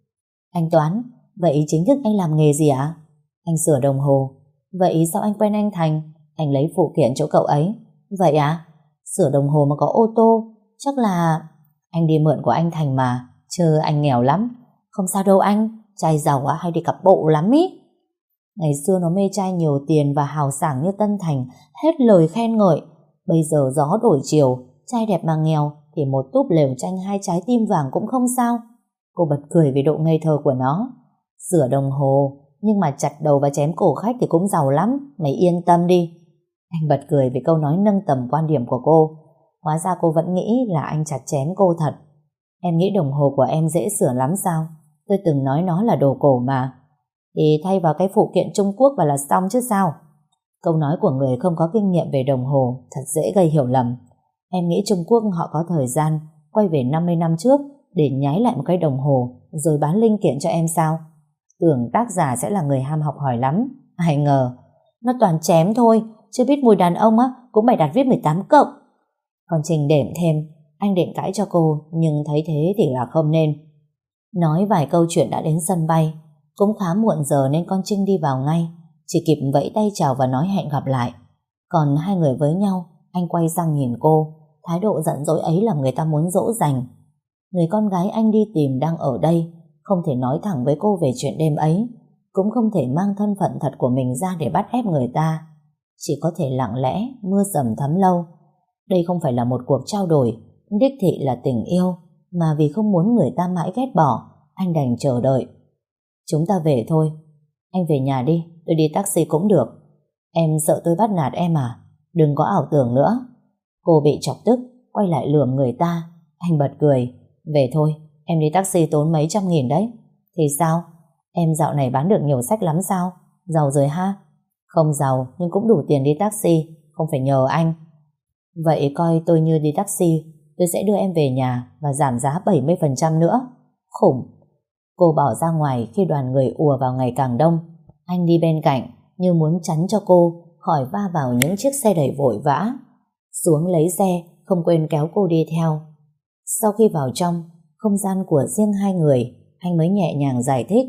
Anh Toán, vậy chính thức anh làm nghề gì ạ? Anh sửa đồng hồ. Vậy sao anh quen anh Thành? Anh lấy phụ kiện chỗ cậu ấy. Vậy à? Sửa đồng hồ mà có ô tô, chắc là... Anh đi mượn của anh Thành mà, chứ anh nghèo lắm. Không sao đâu anh, trai giàu hay đi cặp bộ lắm ý. Ngày xưa nó mê trai nhiều tiền và hào sảng như Tân Thành, hết lời khen ngợi. Bây giờ gió đổi chiều, trai đẹp mà nghèo thì một túp lều tranh hai trái tim vàng cũng không sao. Cô bật cười vì độ ngây thơ của nó. Sửa đồng hồ, nhưng mà chặt đầu và chém cổ khách thì cũng giàu lắm, mày yên tâm đi. Anh bật cười vì câu nói nâng tầm quan điểm của cô. Hóa ra cô vẫn nghĩ là anh chặt chém cô thật. Em nghĩ đồng hồ của em dễ sửa lắm sao? Tôi từng nói nó là đồ cổ mà. Thì thay vào cái phụ kiện Trung Quốc và là xong chứ sao? Câu nói của người không có kinh nghiệm về đồng hồ thật dễ gây hiểu lầm. Em nghĩ Trung Quốc họ có thời gian quay về 50 năm trước để nhái lại một cái đồng hồ rồi bán linh kiện cho em sao? Tưởng tác giả sẽ là người ham học hỏi lắm. Ai ngờ nó toàn chém thôi, chưa biết mùi đàn ông cũng bày đặt viết 18 cộng. Còn Trình đệm thêm, anh định cãi cho cô nhưng thấy thế thì là không nên. Nói vài câu chuyện đã đến sân bay. Cũng khá muộn giờ nên con Trinh đi vào ngay, chỉ kịp vẫy tay chào và nói hẹn gặp lại. Còn hai người với nhau, anh quay sang nhìn cô. Thái độ giận dỗi ấy làm người ta muốn dỗ dành. Người con gái anh đi tìm đang ở đây, không thể nói thẳng với cô về chuyện đêm ấy, cũng không thể mang thân phận thật của mình ra để bắt ép người ta. Chỉ có thể lặng lẽ, mưa dầm thấm lâu. Đây không phải là một cuộc trao đổi, đích thị là tình yêu, mà vì không muốn người ta mãi ghét bỏ, anh đành chờ đợi. Chúng ta về thôi. Anh về nhà đi, tôi đi taxi cũng được. Em sợ tôi bắt nạt em à? Đừng có ảo tưởng nữa. Cô bị chọc tức, quay lại lườm người ta. Anh bật cười. Về thôi, em đi taxi tốn mấy trăm nghìn đấy. Thì sao? Em dạo này bán được nhiều sách lắm sao? Giàu rồi ha? Không giàu, nhưng cũng đủ tiền đi taxi, không phải nhờ anh. Vậy coi tôi như đi taxi, tôi sẽ đưa em về nhà và giảm giá 70% nữa. Khủng. Cô bỏ ra ngoài khi đoàn người ùa vào ngày càng đông. Anh đi bên cạnh như muốn chắn cho cô khỏi va vào những chiếc xe đẩy vội vã. Xuống lấy xe, không quên kéo cô đi theo. Sau khi vào trong không gian của riêng hai người, anh mới nhẹ nhàng giải thích.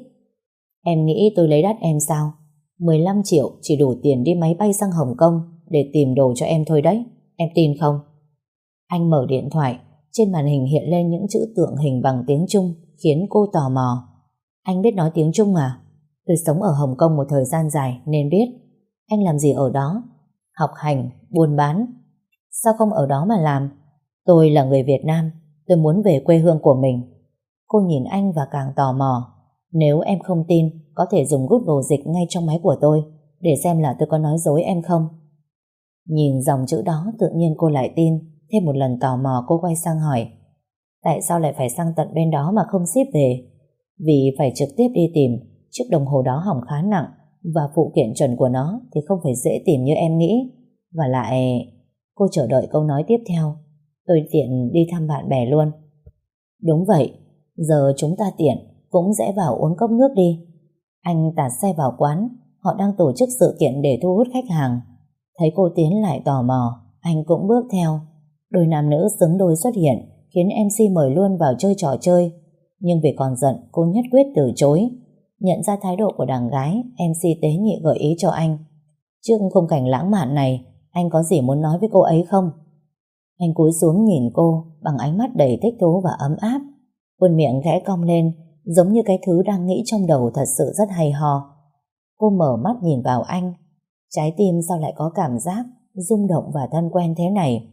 Em nghĩ tôi lấy đắt em sao? 15 triệu chỉ đủ tiền đi máy bay sang Hồng Kông để tìm đồ cho em thôi đấy. Em tin không? Anh mở điện thoại, trên màn hình hiện lên những chữ tượng hình bằng tiếng Trung khiến cô tò mò. Anh biết nói tiếng Trung à? Tôi sống ở Hồng Kông một thời gian dài nên biết. Anh làm gì ở đó? Học hành, buôn bán. Sao không ở đó mà làm? Tôi là người Việt Nam, tôi muốn về quê hương của mình. Cô nhìn anh và càng tò mò. Nếu em không tin, có thể dùng Google dịch ngay trong máy của tôi để xem là tôi có nói dối em không. Nhìn dòng chữ đó tự nhiên cô lại tin. Thêm một lần tò mò cô quay sang hỏi, tại sao lại phải sang tận bên đó mà không ship về? Vì phải trực tiếp đi tìm. Chiếc đồng hồ đó hỏng khá nặng và phụ kiện chuẩn của nó thì không phải dễ tìm như em nghĩ. Và lại... Cô chờ đợi câu nói tiếp theo. Tôi tiện đi thăm bạn bè luôn. Đúng vậy, giờ chúng ta tiện cũng rẽ vào uống cốc nước đi. Anh tạt xe vào quán, họ đang tổ chức sự kiện để thu hút khách hàng. Thấy cô tiến lại tò mò, anh cũng bước theo. Đôi nam nữ xứng đôi xuất hiện, khiến MC mời luôn vào chơi trò chơi. Nhưng vì còn giận, cô nhất quyết từ chối. Nhận ra thái độ của đàn gái, MC tế nhị gợi ý cho anh. Trước khung cảnh lãng mạn này, anh có gì muốn nói với cô ấy không? Anh cúi xuống nhìn cô bằng ánh mắt đầy thích thú và ấm áp. Khuôn miệng khẽ cong lên, giống như cái thứ đang nghĩ trong đầu thật sự rất hay ho. Cô mở mắt nhìn vào anh. Trái tim sao lại có cảm giác rung động và thân quen thế này?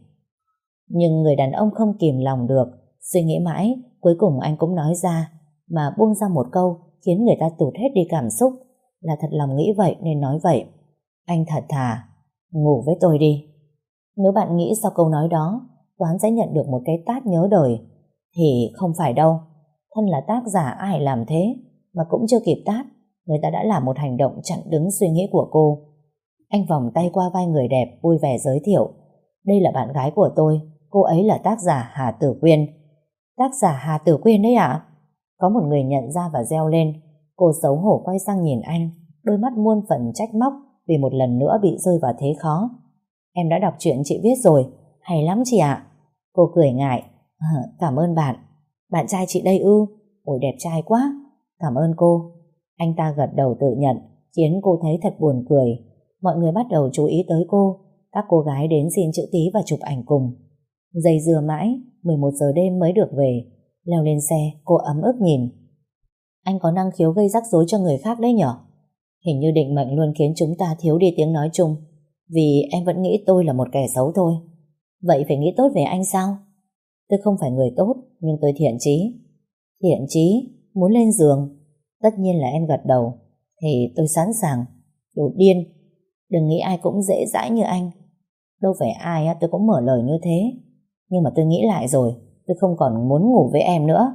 Nhưng người đàn ông không kìm lòng được, suy nghĩ mãi, cuối cùng anh cũng nói ra, mà buông ra một câu khiến người ta tụt hết đi cảm xúc. Là thật lòng nghĩ vậy nên nói vậy. Anh thật thà, ngủ với tôi đi. Nếu bạn nghĩ sau câu nói đó Toán sẽ nhận được một cái tát nhớ đời thì không phải đâu. Thân là tác giả ai làm thế, mà cũng chưa kịp tát, người ta đã làm một hành động chặn đứng suy nghĩ của cô. Anh vòng tay qua vai người đẹp, vui vẻ giới thiệu. Đây là bạn gái của tôi, cô ấy là tác giả Hà Tử Quyên. Tác giả Hà Tử Quyên đấy ạ? Có một người nhận ra và reo lên. Cô xấu hổ quay sang nhìn anh, đôi mắt muôn phần trách móc vì một lần nữa bị rơi vào thế khó. Em đã đọc truyện chị viết rồi, hay lắm chị ạ. Cô cười ngại. Cảm ơn bạn. Bạn trai chị đây ư? Ôi đẹp trai quá. Cảm ơn cô. Anh ta gật đầu tự nhận, khiến cô thấy thật buồn cười. Mọi người bắt đầu chú ý tới cô. Các cô gái đến xin chữ ký và chụp ảnh cùng. Dây dưa mãi, 11 giờ đêm mới được về. Leo lên xe, cô ấm ức nhìn. Anh có năng khiếu gây rắc rối cho người khác đấy nhở? Hình như định mệnh luôn khiến chúng ta thiếu đi tiếng nói chung. Vì em vẫn nghĩ tôi là một kẻ xấu thôi. Vậy phải nghĩ tốt về anh sao? Tôi không phải người tốt, nhưng tôi thiện chí. Thiện chí? Muốn lên giường? Tất nhiên là em gật đầu. Thì tôi sẵn sàng. Đồ điên. Đừng nghĩ ai cũng dễ dãi như anh. Đâu phải ai tôi cũng mở lời như thế. Nhưng mà tôi nghĩ lại rồi, tôi không còn muốn ngủ với em nữa.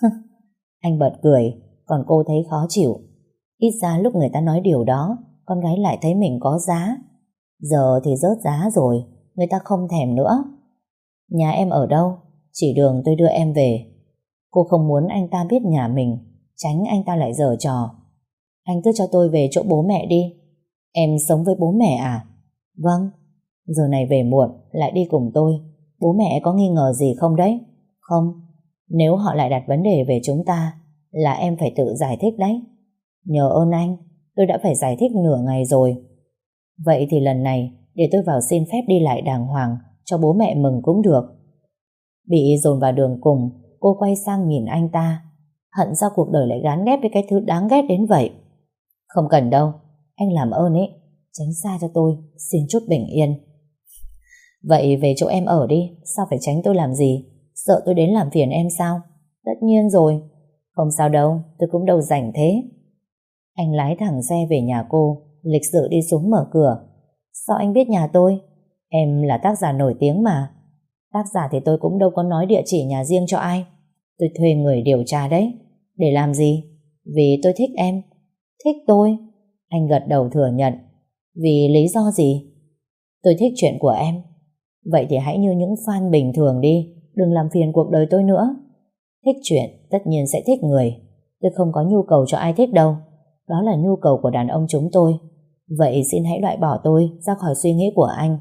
Anh bật cười, còn cô thấy khó chịu. Ít ra lúc người ta nói điều đó, con gái lại thấy mình có giá. Giờ thì rớt giá rồi, người ta không thèm nữa. Nhà em ở đâu? Chỉ đường tôi đưa em về. Cô không muốn anh ta biết nhà mình, tránh anh ta lại giở trò. Anh cứ cho tôi về chỗ bố mẹ đi. Em sống với bố mẹ à? Vâng. Giờ này về muộn, lại đi cùng tôi. Bố mẹ có nghi ngờ gì không đấy? Không. Nếu họ lại đặt vấn đề về chúng ta, là em phải tự giải thích đấy. Nhờ ơn anh, tôi đã phải giải thích nửa ngày rồi. Vậy thì lần này, để tôi vào xin phép đi lại đàng hoàng, cho bố mẹ mừng cũng được. Bị dồn vào đường cùng, cô quay sang nhìn anh ta. Hận sao cuộc đời lại gán ghép với cái thứ đáng ghét đến vậy. Không cần đâu, anh làm ơn ấy, tránh xa cho tôi, xin chút bình yên. Vậy về chỗ em ở đi, sao phải tránh tôi làm gì? Sợ tôi đến làm phiền em sao? Tất nhiên rồi. Không sao đâu, tôi cũng đâu rảnh thế. Anh lái thẳng xe về nhà cô, lịch sự đi xuống mở cửa. Sao anh biết nhà tôi? Em là tác giả nổi tiếng mà. Tác giả thì tôi cũng đâu có nói địa chỉ nhà riêng cho ai. Tôi thuê người điều tra đấy. Để làm gì? Vì tôi thích em. Thích tôi? Anh gật đầu thừa nhận. Vì lý do gì? Tôi thích chuyện của em. Vậy thì hãy như những fan bình thường đi, đừng làm phiền cuộc đời tôi nữa. Thích chuyện tất nhiên sẽ thích người. Tôi không có nhu cầu cho ai thích đâu. Đó là nhu cầu của đàn ông chúng tôi. Vậy xin hãy loại bỏ tôi ra khỏi suy nghĩ của anh.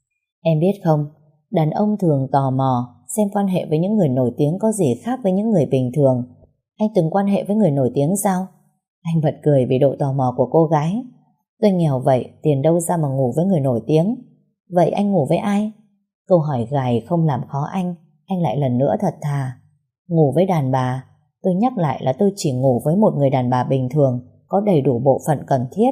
Em biết không, đàn ông thường tò mò xem quan hệ với những người nổi tiếng có gì khác với những người bình thường. Anh từng quan hệ với người nổi tiếng sao? Anh bật cười vì độ tò mò của cô gái. Tôi nghèo vậy, tiền đâu ra mà ngủ với người nổi tiếng. Vậy anh ngủ với ai? Câu hỏi gài không làm khó anh lại lần nữa thật thà. Ngủ với đàn bà. Tôi nhắc lại là tôi chỉ ngủ với một người đàn bà bình thường, có đầy đủ bộ phận cần thiết.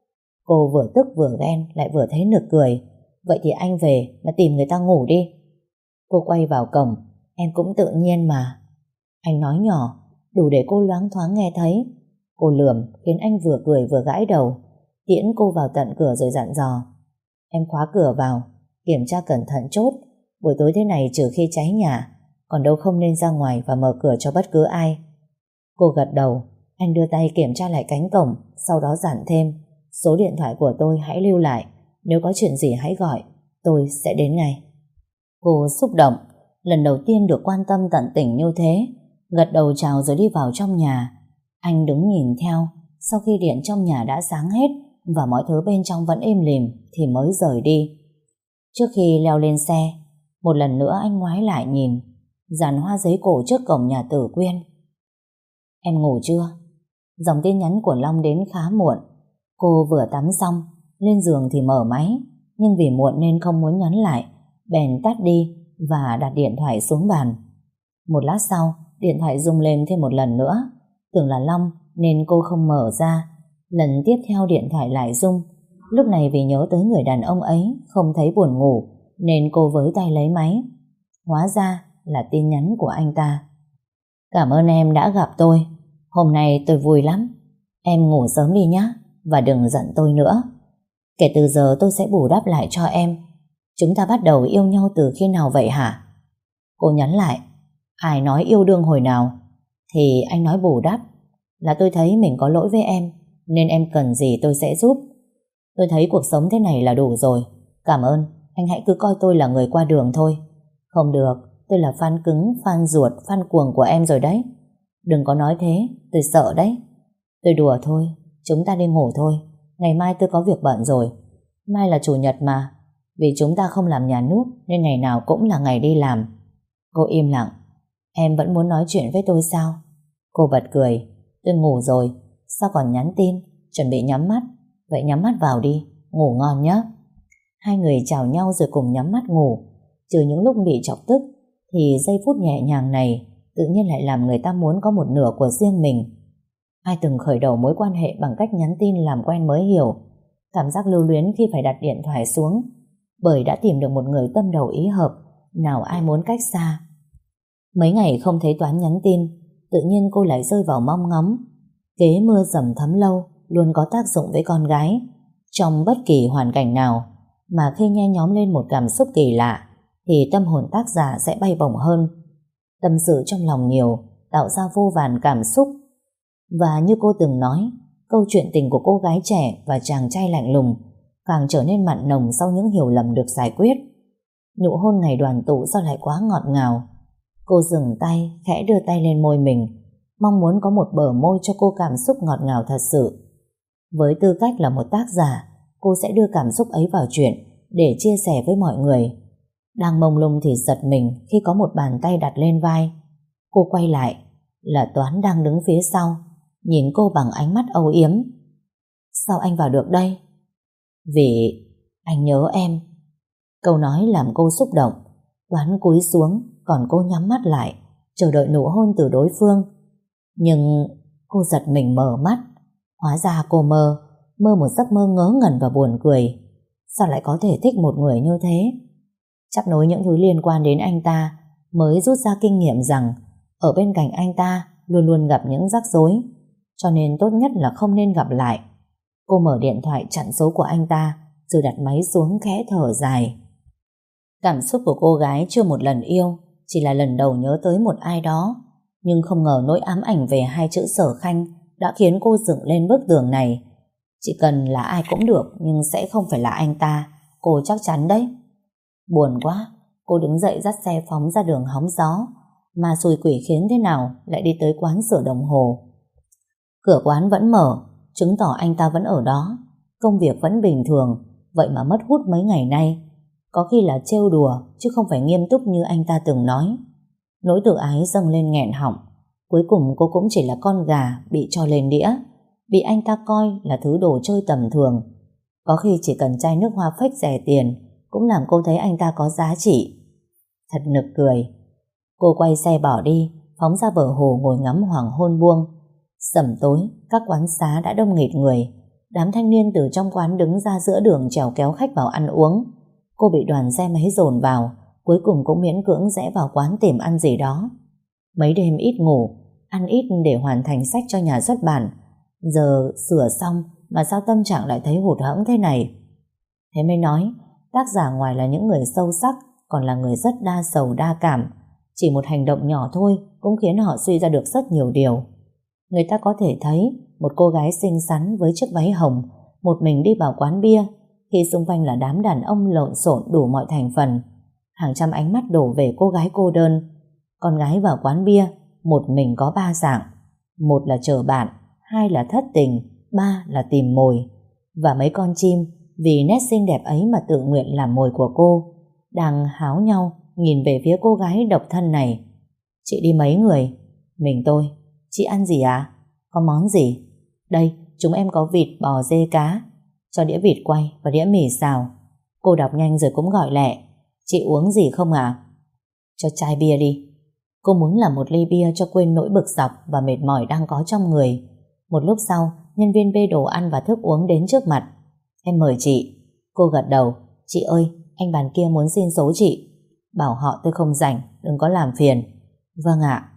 Cô vừa tức vừa ghen, lại vừa thấy nực cười. Vậy thì anh về mà tìm người ta ngủ đi. Cô quay vào cổng. Em cũng tự nhiên mà. Anh nói nhỏ, đủ để cô loáng thoáng nghe thấy. Cô lườm khiến anh vừa cười vừa gãi đầu, tiễn cô vào tận cửa rồi dặn dò. Em khóa cửa vào, kiểm tra cẩn thận chốt. Buổi tối thế này trừ khi cháy nhà, còn đâu không nên ra ngoài và mở cửa cho bất cứ ai. Cô gật đầu. Anh đưa tay kiểm tra lại cánh cổng, sau đó dặn thêm. Số điện thoại của tôi hãy lưu lại. Nếu có chuyện gì hãy gọi, tôi sẽ đến ngay. Cô xúc động, lần đầu tiên được quan tâm tận tình như thế. Gật đầu chào rồi đi vào trong nhà. Anh đứng nhìn theo. Sau khi điện trong nhà đã sáng hết và mọi thứ bên trong vẫn êm lìm thì mới rời đi. Trước khi leo lên xe, một lần nữa anh ngoái lại nhìn dàn hoa giấy cổ trước cổng nhà Tử Quyên. Em ngủ chưa? Dòng tin nhắn của Long đến khá muộn. Cô vừa tắm xong, lên giường thì mở máy, nhưng vì muộn nên không muốn nhắn lại, bèn tắt đi và đặt điện thoại xuống bàn. Một lát sau, điện thoại rung lên thêm một lần nữa. Tưởng là Long nên cô không mở ra. Lần tiếp theo điện thoại lại rung. Lúc này vì nhớ tới người đàn ông ấy, không thấy buồn ngủ, nên cô với tay lấy máy. Hóa ra là tin nhắn của anh ta. Cảm ơn em đã gặp tôi. Hôm nay tôi vui lắm. Em ngủ sớm đi nhé, và đừng giận tôi nữa. Kể từ giờ tôi sẽ bù đắp lại cho em. Chúng ta bắt đầu yêu nhau từ khi nào vậy hả? Cô nhắn lại. Ai nói yêu đương hồi nào? Thì anh nói bù đắp là tôi thấy mình có lỗi với em, nên em cần gì tôi sẽ giúp. Tôi thấy cuộc sống thế này là đủ rồi. Cảm ơn, anh hãy cứ coi tôi là người qua đường thôi. Không được, tôi là fan cứng, fan ruột, fan cuồng của em rồi đấy. Đừng có nói thế, tôi sợ đấy. Tôi đùa thôi, chúng ta đi ngủ thôi. Ngày mai tôi có việc bận rồi. Mai là chủ nhật mà. Vì chúng ta không làm nhà nước nên ngày nào cũng là ngày đi làm. Cô im lặng. Em vẫn muốn nói chuyện với tôi sao? Cô bật cười. Tôi ngủ rồi, sao còn nhắn tin? Chuẩn bị nhắm mắt. Vậy nhắm mắt vào đi, ngủ ngon nhé. Hai người chào nhau rồi cùng nhắm mắt ngủ. Trừ những lúc bị chọc tức thì giây phút nhẹ nhàng này tự nhiên lại làm người ta muốn có một nửa của riêng mình. Ai từng khởi đầu mối quan hệ bằng cách nhắn tin làm quen mới hiểu cảm giác lưu luyến khi phải đặt điện thoại xuống, bởi đã tìm được một người tâm đầu ý hợp, nào ai muốn cách xa. Mấy ngày không thấy Toán nhắn tin, tự nhiên cô lại rơi vào mong ngóng. Kế mưa dầm thấm lâu luôn có tác dụng với con gái trong bất kỳ hoàn cảnh nào, mà khi nhen nhóm lên một cảm xúc kỳ lạ thì tâm hồn tác giả sẽ bay bổng hơn. Tâm sự trong lòng nhiều tạo ra vô vàn cảm xúc. Và như cô từng nói, câu chuyện tình của cô gái trẻ và chàng trai lạnh lùng càng trở nên mặn nồng sau những hiểu lầm được giải quyết. Nụ hôn ngày đoàn tụ sao lại quá ngọt ngào. Cô dừng tay, khẽ đưa tay lên môi mình, mong muốn có một bờ môi cho cô cảm xúc ngọt ngào thật sự. Với tư cách là một tác giả, cô sẽ đưa cảm xúc ấy vào chuyện để chia sẻ với mọi người. Đang mông lung thì giật mình khi có một bàn tay đặt lên vai. Cô quay lại, là Toán đang đứng phía sau, nhìn cô bằng ánh mắt âu yếm. Sao anh vào được đây? Vì anh nhớ em. Câu nói làm cô xúc động. Toán cúi xuống, còn cô nhắm mắt lại, chờ đợi nụ hôn từ đối phương. Nhưng cô giật mình mở mắt. Hóa ra cô mơ một giấc mơ ngớ ngẩn và buồn cười. Sao lại có thể thích một người như thế? Chắp nối những thứ liên quan đến anh ta, mới rút ra kinh nghiệm rằng ở bên cạnh anh ta luôn luôn gặp những rắc rối, cho nên tốt nhất là không nên gặp lại. Cô mở điện thoại chặn số của anh ta, rồi đặt máy xuống khẽ thở dài. Cảm xúc của cô gái chưa một lần yêu, chỉ là lần đầu nhớ tới một ai đó. Nhưng không ngờ nỗi ám ảnh về hai chữ Sở Khanh đã khiến cô dựng lên bức tường này. Chỉ cần là ai cũng được, nhưng sẽ không phải là anh ta, cô chắc chắn đấy. Buồn quá, cô đứng dậy dắt xe phóng ra đường hóng gió. Mà xui quỷ khiến thế nào lại đi tới quán sửa đồng hồ. Cửa quán vẫn mở, chứng tỏ anh ta vẫn ở đó. Công việc vẫn bình thường, vậy mà mất hút mấy ngày nay. Có khi là trêu đùa, chứ không phải nghiêm túc như anh ta từng nói. Nỗi tự ái dâng lên nghẹn họng. Cuối cùng cô cũng chỉ là con gà bị cho lên đĩa, bị anh ta coi là thứ đồ chơi tầm thường. Có khi chỉ cần chai nước hoa phách rẻ tiền cũng làm cô thấy anh ta có giá trị. Thật nực cười. Cô quay xe bỏ đi, phóng ra bờ hồ ngồi ngắm hoàng hôn buông. Sẩm tối, các quán xá đã đông nghịt người. Đám thanh niên từ trong quán đứng ra giữa đường chèo kéo khách vào ăn uống. Cô bị đoàn xe máy dồn vào, cuối cùng cũng miễn cưỡng rẽ vào quán tìm ăn gì đó. Mấy đêm ít ngủ, ăn ít để hoàn thành sách cho nhà xuất bản. Giờ sửa xong mà sao tâm trạng lại thấy hụt hẫng thế này? Thế mới nói, tác giả ngoài là những người sâu sắc, còn là người rất đa sầu đa cảm. Chỉ một hành động nhỏ thôi cũng khiến họ suy ra được rất nhiều điều. Người ta có thể thấy một cô gái xinh xắn với chiếc váy hồng một mình đi vào quán bia, khi xung quanh là đám đàn ông lộn xộn đủ mọi thành phần. Hàng trăm ánh mắt đổ về cô gái cô đơn. Con gái vào quán bia một mình có ba dạng: một là chờ bạn, hai là thất tình, ba là tìm mồi. Và mấy con chim vì nét xinh đẹp ấy mà tự nguyện làm mồi của cô, đang háo nhau nhìn về phía cô gái độc thân này. Chị đi mấy người? Mình tôi. Chị ăn gì à? Có món gì? Đây, chúng em có vịt, bò, dê, cá. Cho đĩa vịt quay và đĩa mì xào. Cô đọc nhanh rồi cũng gọi lẹ. Chị uống gì không à? Cho chai bia đi. Cô muốn làm một ly bia cho quên nỗi bực dọc và mệt mỏi đang có trong người. Một lúc sau, nhân viên bê đồ ăn và thức uống đến trước mặt. Em mời chị. Cô gật đầu. Chị ơi, anh bàn kia muốn xin số chị. Bảo họ tôi không rảnh, đừng có làm phiền. Vâng ạ.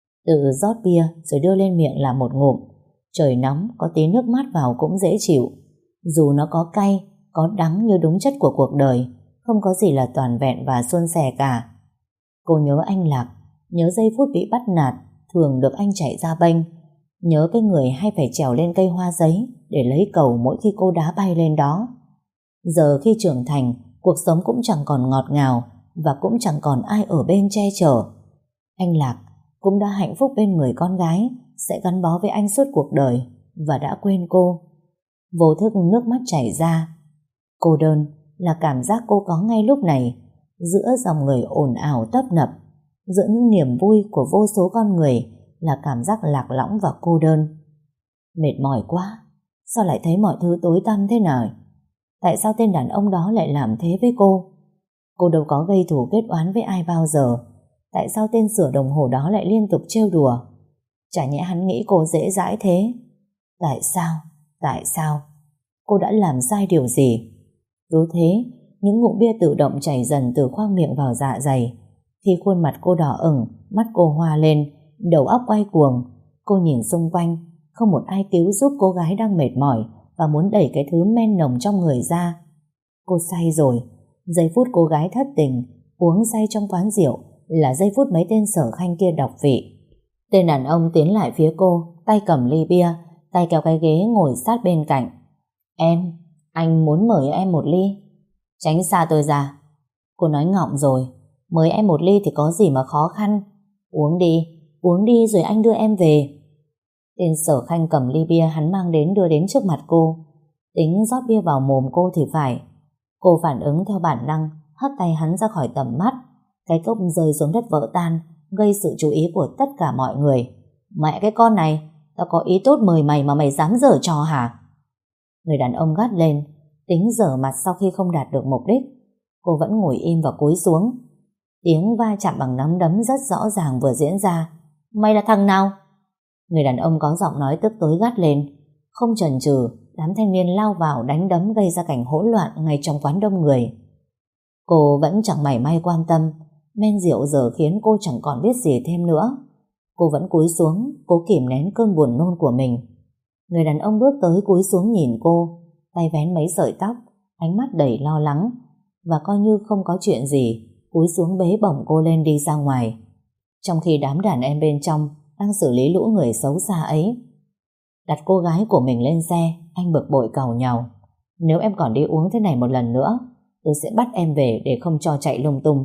Tự rót bia rồi đưa lên miệng làm một ngụm. Trời nóng, có tí nước mát vào cũng dễ chịu. Dù nó có cay, có đắng như đúng chất của cuộc đời, không có gì là toàn vẹn và suôn sẻ cả. Cô nhớ anh Lạc, nhớ giây phút bị bắt nạt, thường được anh chạy ra bênh. Nhớ cái người hay phải trèo lên cây hoa giấy để lấy cầu mỗi khi cô đá bay lên đó. Giờ khi trưởng thành, cuộc sống cũng chẳng còn ngọt ngào và cũng chẳng còn ai ở bên che chở. Anh Lạc cũng đã hạnh phúc bên người con gái sẽ gắn bó với anh suốt cuộc đời và đã quên cô. Vô thức nước mắt chảy ra. Cô đơn là cảm giác cô có ngay lúc này, giữa dòng người ồn ào tấp nập, giữa những niềm vui của vô số con người là cảm giác lạc lõng và cô đơn. Mệt mỏi quá, sao lại thấy mọi thứ tối tăm thế này? Tại sao tên đàn ông đó lại làm thế với cô? Cô đâu có gây thù kết oán với ai bao giờ. Tại sao tên sửa đồng hồ đó lại liên tục trêu đùa? Chả nhẽ hắn nghĩ cô dễ dãi thế? Tại sao? Tại sao? Cô đã làm sai điều gì? Cứ thế, những ngụm bia tự động chảy dần từ khoang miệng vào dạ dày. Khi khuôn mặt cô đỏ ửng, mắt cô hoa lên, đầu óc quay cuồng, cô nhìn xung quanh, không một ai cứu giúp cô gái đang mệt mỏi và muốn đẩy cái thứ men nồng trong người ra. Cô say rồi. Giây phút cô gái thất tình uống say trong quán rượu là giây phút mấy tên sở khanh kia đọc vị. Tên đàn ông tiến lại phía cô, tay cầm ly bia, tay kéo cái ghế ngồi sát bên cạnh. Em, anh muốn mời em một ly. Tránh xa tôi ra. Cô nói ngọng rồi, mời em một ly thì có gì mà khó khăn. Uống đi rồi anh đưa em về. Tên sở khanh cầm ly bia hắn mang đến đưa đến trước mặt cô. Tính rót bia vào mồm cô thì phải. Cô phản ứng theo bản năng, hất tay hắn ra khỏi tầm mắt. Cái cốc rơi xuống đất vỡ tan, gây sự chú ý của tất cả mọi người. Mẹ cái con này, tao có ý tốt mời mày mà mày dám giở trò hả? Người đàn ông gắt lên, tính giở mặt sau khi không đạt được mục đích. Cô vẫn ngồi im và cúi xuống. Tiếng va chạm bằng nắm đấm rất rõ ràng vừa diễn ra. Mày là thằng nào? Người đàn ông có giọng nói tức tối gắt lên. Không chần chừ, đám thanh niên lao vào đánh đấm gây ra cảnh hỗn loạn ngay trong quán đông người. Cô vẫn chẳng mảy may quan tâm. Men rượu giờ khiến cô chẳng còn biết gì thêm nữa. Cô vẫn cúi xuống, cố kìm nén cơn buồn nôn của mình. Người đàn ông bước tới cúi xuống nhìn cô, tay vén mấy sợi tóc, ánh mắt đầy lo lắng, và coi như không có chuyện gì, cúi xuống bế bổng cô lên đi ra ngoài. Trong khi đám đàn em bên trong đang xử lý lũ người xấu xa ấy. Đặt cô gái của mình lên xe, anh bực bội càu nhàu. Nếu em còn đi uống thế này một lần nữa, tôi sẽ bắt em về để không cho chạy lung tung.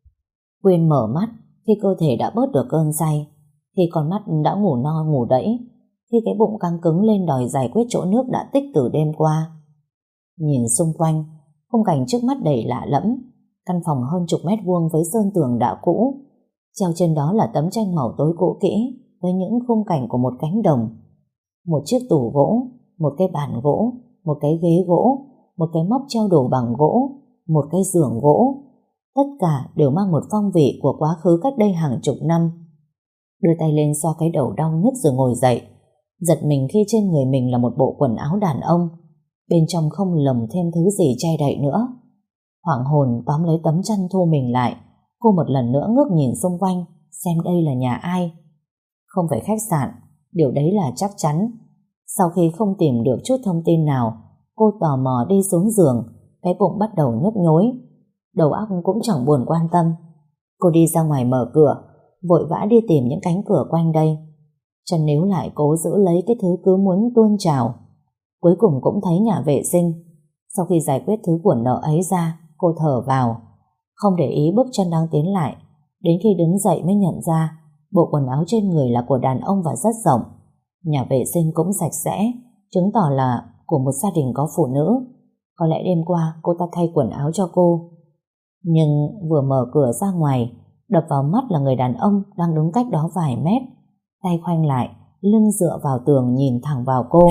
Quyên mở mắt khi cơ thể đã bớt được cơn say, khi con mắt đã ngủ no ngủ đẫy, khi cái bụng căng cứng lên đòi giải quyết chỗ nước đã tích từ đêm qua. Nhìn xung quanh, khung cảnh trước mắt đầy lạ lẫm. Căn phòng hơn chục mét vuông với sơn tường đã cũ, treo trên đó là tấm tranh màu tối cũ kỹ với những khung cảnh của một cánh đồng. Một chiếc tủ gỗ, một cái bàn gỗ, một cái ghế gỗ, một cái móc treo đồ bằng gỗ, một cái giường gỗ. Tất cả đều mang một phong vị của quá khứ cách đây hàng chục năm. Đưa tay lên xoa cái đầu đau nhức rồi ngồi dậy, giật mình khi trên người mình là một bộ quần áo đàn ông, bên trong không lồng thêm thứ gì che đậy nữa. Hoảng hồn tóm lấy tấm chăn thu mình lại, cô một lần nữa ngước nhìn xung quanh xem đây là nhà ai. Không phải khách sạn, điều đấy là chắc chắn. Sau khi không tìm được chút thông tin nào, cô tò mò đi xuống giường, cái bụng bắt đầu nhức nhối. Đầu óc cũng chẳng buồn quan tâm. Cô đi ra ngoài mở cửa, vội vã đi tìm những cánh cửa quanh đây. Chân níu lại cố giữ lấy cái thứ cứ muốn tuôn trào. Cuối cùng cũng thấy nhà vệ sinh. Sau khi giải quyết thứ của nợ ấy ra, cô thở vào, không để ý bước chân đang tiến lại. Đến khi đứng dậy mới nhận ra bộ quần áo trên người là của đàn ông và rất rộng. Nhà vệ sinh cũng sạch sẽ, chứng tỏ là của một gia đình có phụ nữ. Có lẽ đêm qua cô ta thay quần áo cho cô. Nhưng vừa mở cửa ra ngoài, đập vào mắt là người đàn ông đang đứng cách đó vài mét, tay khoanh lại, lưng dựa vào tường nhìn thẳng vào cô.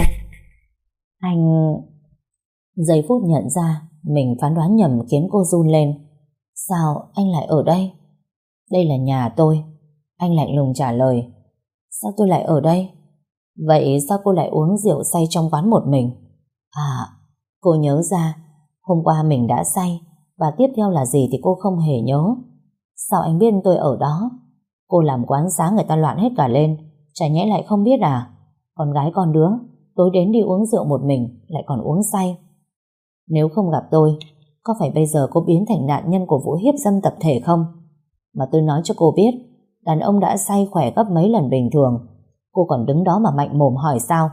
Anh... Giây phút nhận ra mình phán đoán nhầm khiến cô run lên. Sao anh lại ở đây? Đây là nhà tôi. Anh lạnh lùng trả lời. Sao tôi lại ở đây? Vậy sao cô lại uống rượu say trong quán một mình? À, cô nhớ ra, hôm qua mình đã say, và tiếp theo là gì thì cô không hề nhớ. Sao anh biết tôi ở đó? Cô làm quán sáng người ta loạn hết cả lên, chả nhẽ lại không biết à? Con gái con đứa, tối đến đi uống rượu một mình, lại còn uống say. Nếu không gặp tôi, có phải bây giờ cô biến thành nạn nhân của vụ hiếp dâm tập thể không? Mà tôi nói cho cô biết, Đàn ông đã say khỏe gấp mấy lần bình thường. Cô còn đứng đó mà mạnh mồm hỏi sao?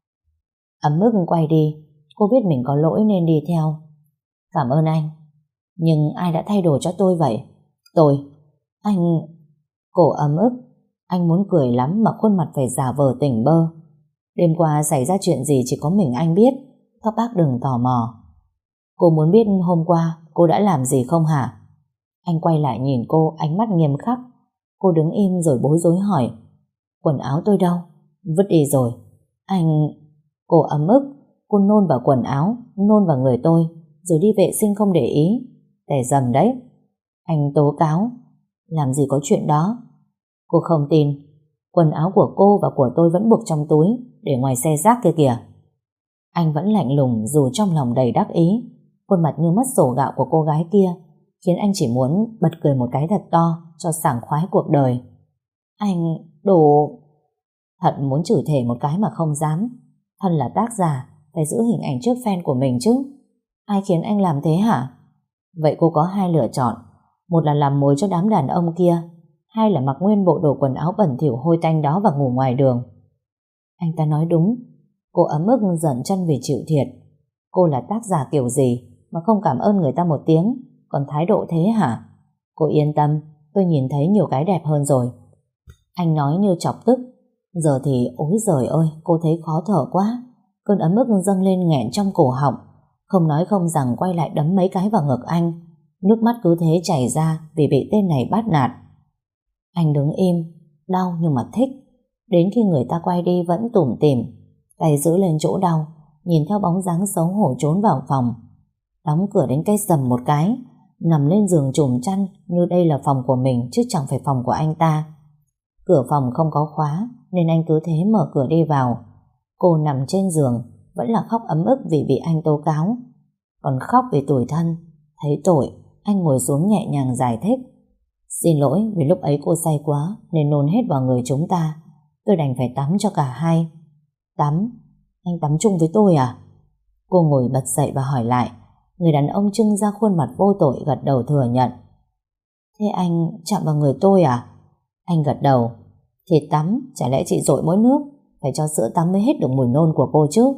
Ấm ức quay đi. Cô biết mình có lỗi nên đi theo. Cảm ơn anh. Nhưng ai đã thay đổi cho tôi vậy? Anh... Cổ ấm ức. Anh muốn cười lắm mà khuôn mặt phải giả vờ tỉnh bơ. Đêm qua xảy ra chuyện gì chỉ có mình anh biết. Các bác đừng tò mò. Cô muốn biết hôm qua cô đã làm gì không hả? Anh quay lại nhìn cô, ánh mắt nghiêm khắc. Cô đứng im rồi bối rối hỏi. Quần áo tôi đâu? Vứt đi rồi. Anh... Cô ấm ức. Cô nôn vào quần áo, nôn vào người tôi, rồi đi vệ sinh không để ý. Để dầm đấy. Anh tố cáo. Làm gì có chuyện đó. Cô không tin. Quần áo của cô và của tôi vẫn buộc trong túi, để ngoài xe rác kia kìa. Anh vẫn lạnh lùng dù trong lòng đầy đắc ý. Khuôn mặt như mất sổ gạo của cô gái kia khiến anh chỉ muốn bật cười một cái thật to cho sảng khoái cuộc đời. Anh đồ... Thật muốn chửi thề một cái mà không dám. Thân là tác giả, phải giữ hình ảnh trước fan của mình chứ. Ai khiến anh làm thế hả? Vậy cô có hai lựa chọn. Một là làm mồi cho đám đàn ông kia, hai là mặc nguyên bộ đồ quần áo bẩn thỉu hôi tanh đó và ngủ ngoài đường. Anh ta nói đúng. Cô ấm ức giận chân vì chịu thiệt. Cô là tác giả kiểu gì mà không cảm ơn người ta một tiếng, còn thái độ thế hả? Cô yên tâm, tôi nhìn thấy nhiều cái đẹp hơn rồi. Anh nói như chọc tức. Giờ thì ối giời ơi, cô thấy khó thở quá. Cơn ấm ức dâng lên nghẹn trong cổ họng. Không nói không rằng quay lại đấm mấy cái vào ngực anh. Nước mắt cứ thế chảy ra vì bị tên này bắt nạt. Anh đứng im, đau nhưng mà thích. Đến khi người ta quay đi vẫn tủm tỉm, tay giữ lên chỗ đau, nhìn theo bóng dáng xấu hổ trốn vào phòng. Đóng cửa đến cái rầm một cái, nằm lên giường trùm chăn như đây là phòng của mình chứ chẳng phải phòng của anh ta. Cửa phòng không có khóa nên anh cứ thế mở cửa đi vào. Cô nằm trên giường vẫn là khóc ấm ức vì bị anh tố cáo. Còn khóc vì tủi thân. Thấy tội, anh ngồi xuống nhẹ nhàng giải thích. Xin lỗi vì lúc ấy cô say quá nên nôn hết vào người chúng ta. Tôi đành phải tắm cho cả hai. Tắm? Anh tắm chung với tôi à? Cô ngồi bật dậy và hỏi lại. Người đàn ông trưng ra khuôn mặt vô tội gật đầu thừa nhận. Thế anh chạm vào người tôi à? Anh gật đầu. Thì tắm, chả lẽ chị dội mỗi nước, phải cho sữa tắm mới hết được mùi nôn của cô chứ.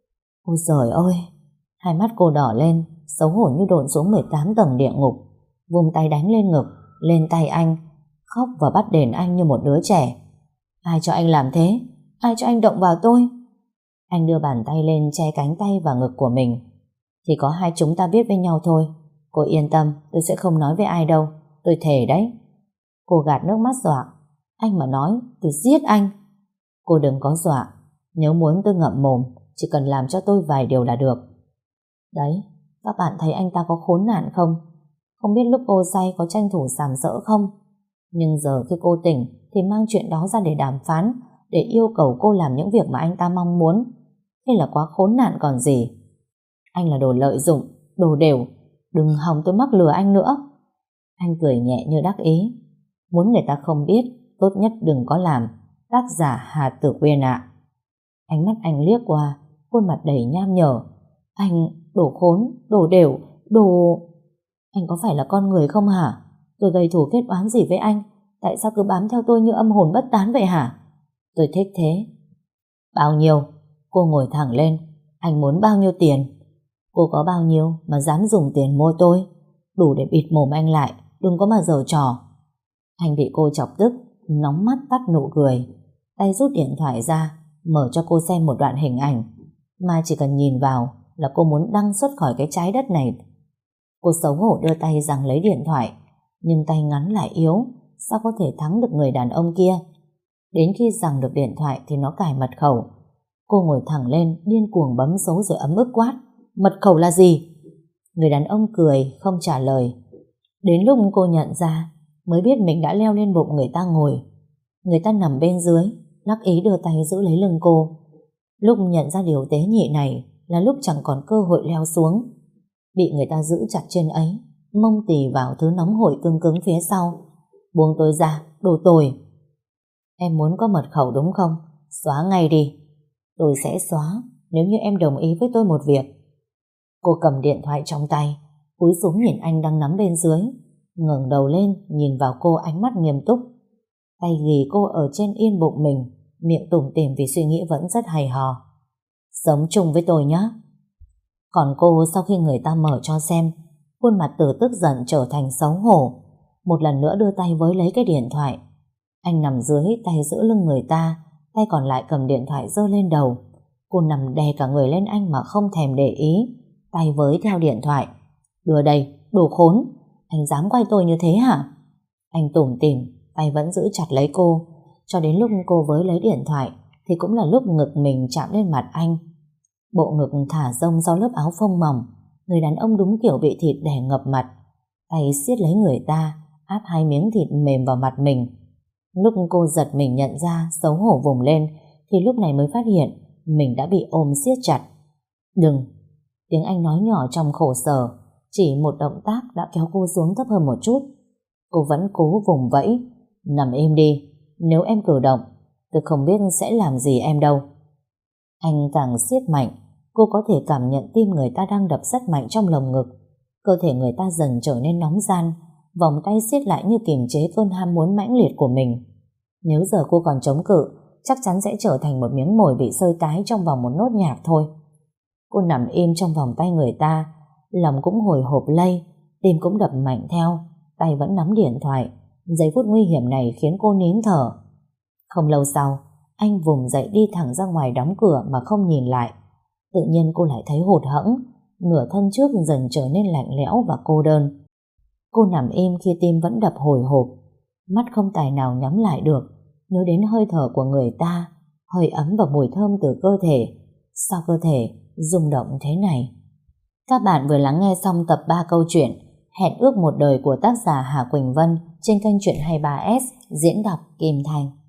Ôi giời ơi. Hai mắt cô đỏ lên, xấu hổ như độn xuống 18 tầng địa ngục. Vung tay đánh lên ngực, lên tay anh, khóc và bắt đền anh như một đứa trẻ. Ai cho anh làm thế? Ai cho anh động vào tôi? Anh đưa bàn tay lên che cánh tay và ngực của mình. Thì có hai chúng ta biết với nhau thôi. Cô yên tâm, tôi sẽ không nói với ai đâu. Tôi thề đấy. Cô gạt nước mắt dọa. Anh mà nói, tôi giết anh. Cô đừng có dọa. Nếu muốn tôi ngậm mồm, chỉ cần làm cho tôi vài điều là được. Đấy, các bạn thấy anh ta có khốn nạn không? Không biết lúc cô say có tranh thủ sàm sỡ không? Nhưng giờ khi cô tỉnh thì mang chuyện đó ra để đàm phán, để yêu cầu cô làm những việc mà anh ta mong muốn. Thế là quá khốn nạn còn gì. Anh là đồ lợi dụng, đồ đều. Đừng hòng tôi mắc lừa anh nữa. Anh cười nhẹ như đắc ý. Muốn người ta không biết, tốt nhất đừng có làm. Tác giả Hà Tử Quyên ạ. Ánh mắt anh liếc qua, khuôn mặt đầy nham nhở. Anh, đồ khốn, đồ đều, đồ... Anh có phải là con người không hả? Tôi gây thù kết oán gì với anh? Tại sao cứ bám theo tôi như âm hồn bất tán vậy hả? Tôi thích thế. Bao nhiêu? Cô ngồi thẳng lên. Anh muốn bao nhiêu tiền? Cô có bao nhiêu mà dám dùng tiền mua tôi? Đủ để bịt mồm anh lại. Đừng có mà giở trò. Anh bị cô chọc tức, nóng mắt tắt nụ cười. Tay rút điện thoại ra, mở cho cô xem một đoạn hình ảnh mà chỉ cần nhìn vào là cô muốn đăng xuất khỏi cái trái đất này. Cô xấu hổ đưa tay giằng lấy điện thoại, nhưng tay ngắn lại yếu, sao có thể thắng được người đàn ông kia. Đến khi giằng được điện thoại thì nó cài mật khẩu. Cô ngồi thẳng lên, điên cuồng bấm số rồi ấm ức quát. Mật khẩu là gì? Người đàn ông cười, không trả lời. Đến lúc cô nhận ra, mới biết mình đã leo lên bụng người ta ngồi. Người ta nằm bên dưới, đắc ý đưa tay giữ lấy lưng cô. Lúc nhận ra điều tế nhị này là lúc chẳng còn cơ hội leo xuống. Bị người ta giữ chặt trên ấy, mông tì vào thứ nóng hổi cứng cứng phía sau. Buông tôi ra, đồ tồi. Em muốn có mật khẩu đúng không? Xóa ngay đi. Tôi sẽ xóa nếu như em đồng ý với tôi một việc. Cô cầm điện thoại trong tay, cúi xuống nhìn anh đang nắm bên dưới, ngẩng đầu lên nhìn vào cô ánh mắt nghiêm túc. tay ghì cô ở trên yên bụng mình, miệng tủm tỉm vì suy nghĩ vẫn rất hay ho. Sống chung với tôi nhé. Còn cô sau khi người ta mở cho xem, khuôn mặt từ tức giận trở thành xấu hổ, một lần nữa đưa tay với lấy cái điện thoại. Anh nằm dưới, tay giữ lưng người ta, tay còn lại cầm điện thoại giơ lên đầu. Cô nằm đè cả người lên anh mà không thèm để ý, tay với theo điện thoại. Đưa đây, đồ khốn, anh dám quay tôi như thế hả? Anh tủm tỉm, tay vẫn giữ chặt lấy cô, cho đến lúc cô với lấy điện thoại thì cũng là lúc ngực mình chạm lên mặt anh. Bộ ngực thả rông do lớp áo phông mỏng, người đàn ông đúng kiểu bị thịt đè ngập mặt. Tay siết lấy người ta, áp hai miếng thịt mềm vào mặt mình. Lúc cô giật mình nhận ra, xấu hổ vùng lên, thì lúc này mới phát hiện mình đã bị ôm siết chặt. Đừng! Tiếng anh nói nhỏ trong khổ sở, chỉ một động tác đã kéo cô xuống thấp hơn một chút. Cô vẫn cố vùng vẫy. Nằm im đi, nếu em cử động tôi không biết sẽ làm gì em đâu. Anh càng siết mạnh, cô có thể cảm nhận tim người ta đang đập rất mạnh trong lồng ngực. Cơ thể người ta dần trở nên nóng ran, vòng tay siết lại như kiềm chế cơn ham muốn mãnh liệt của mình. Nếu giờ cô còn chống cự, chắc chắn sẽ trở thành một miếng mồi bị sơi tái trong vòng một nốt nhạc thôi. Cô nằm im trong vòng tay người ta, lòng cũng hồi hộp lây, tim cũng đập mạnh theo, tay vẫn nắm điện thoại. Giây phút nguy hiểm này khiến cô nín thở. Không lâu sau, anh vùng dậy đi thẳng ra ngoài đóng cửa mà không nhìn lại. Tự nhiên cô lại thấy hụt hẫng, nửa thân trước dần trở nên lạnh lẽo và cô đơn. Cô nằm im khi tim vẫn đập hồi hộp, mắt không tài nào nhắm lại được, nhớ đến hơi thở của người ta, hơi ấm và mùi thơm từ cơ thể. Sao cơ thể rung động thế này? Các bạn vừa lắng nghe xong tập 3 câu chuyện Hẹn ước một đời của tác giả Hà Quỳnh Vân trên kênh Chuyện 23S diễn đọc Kim Thành.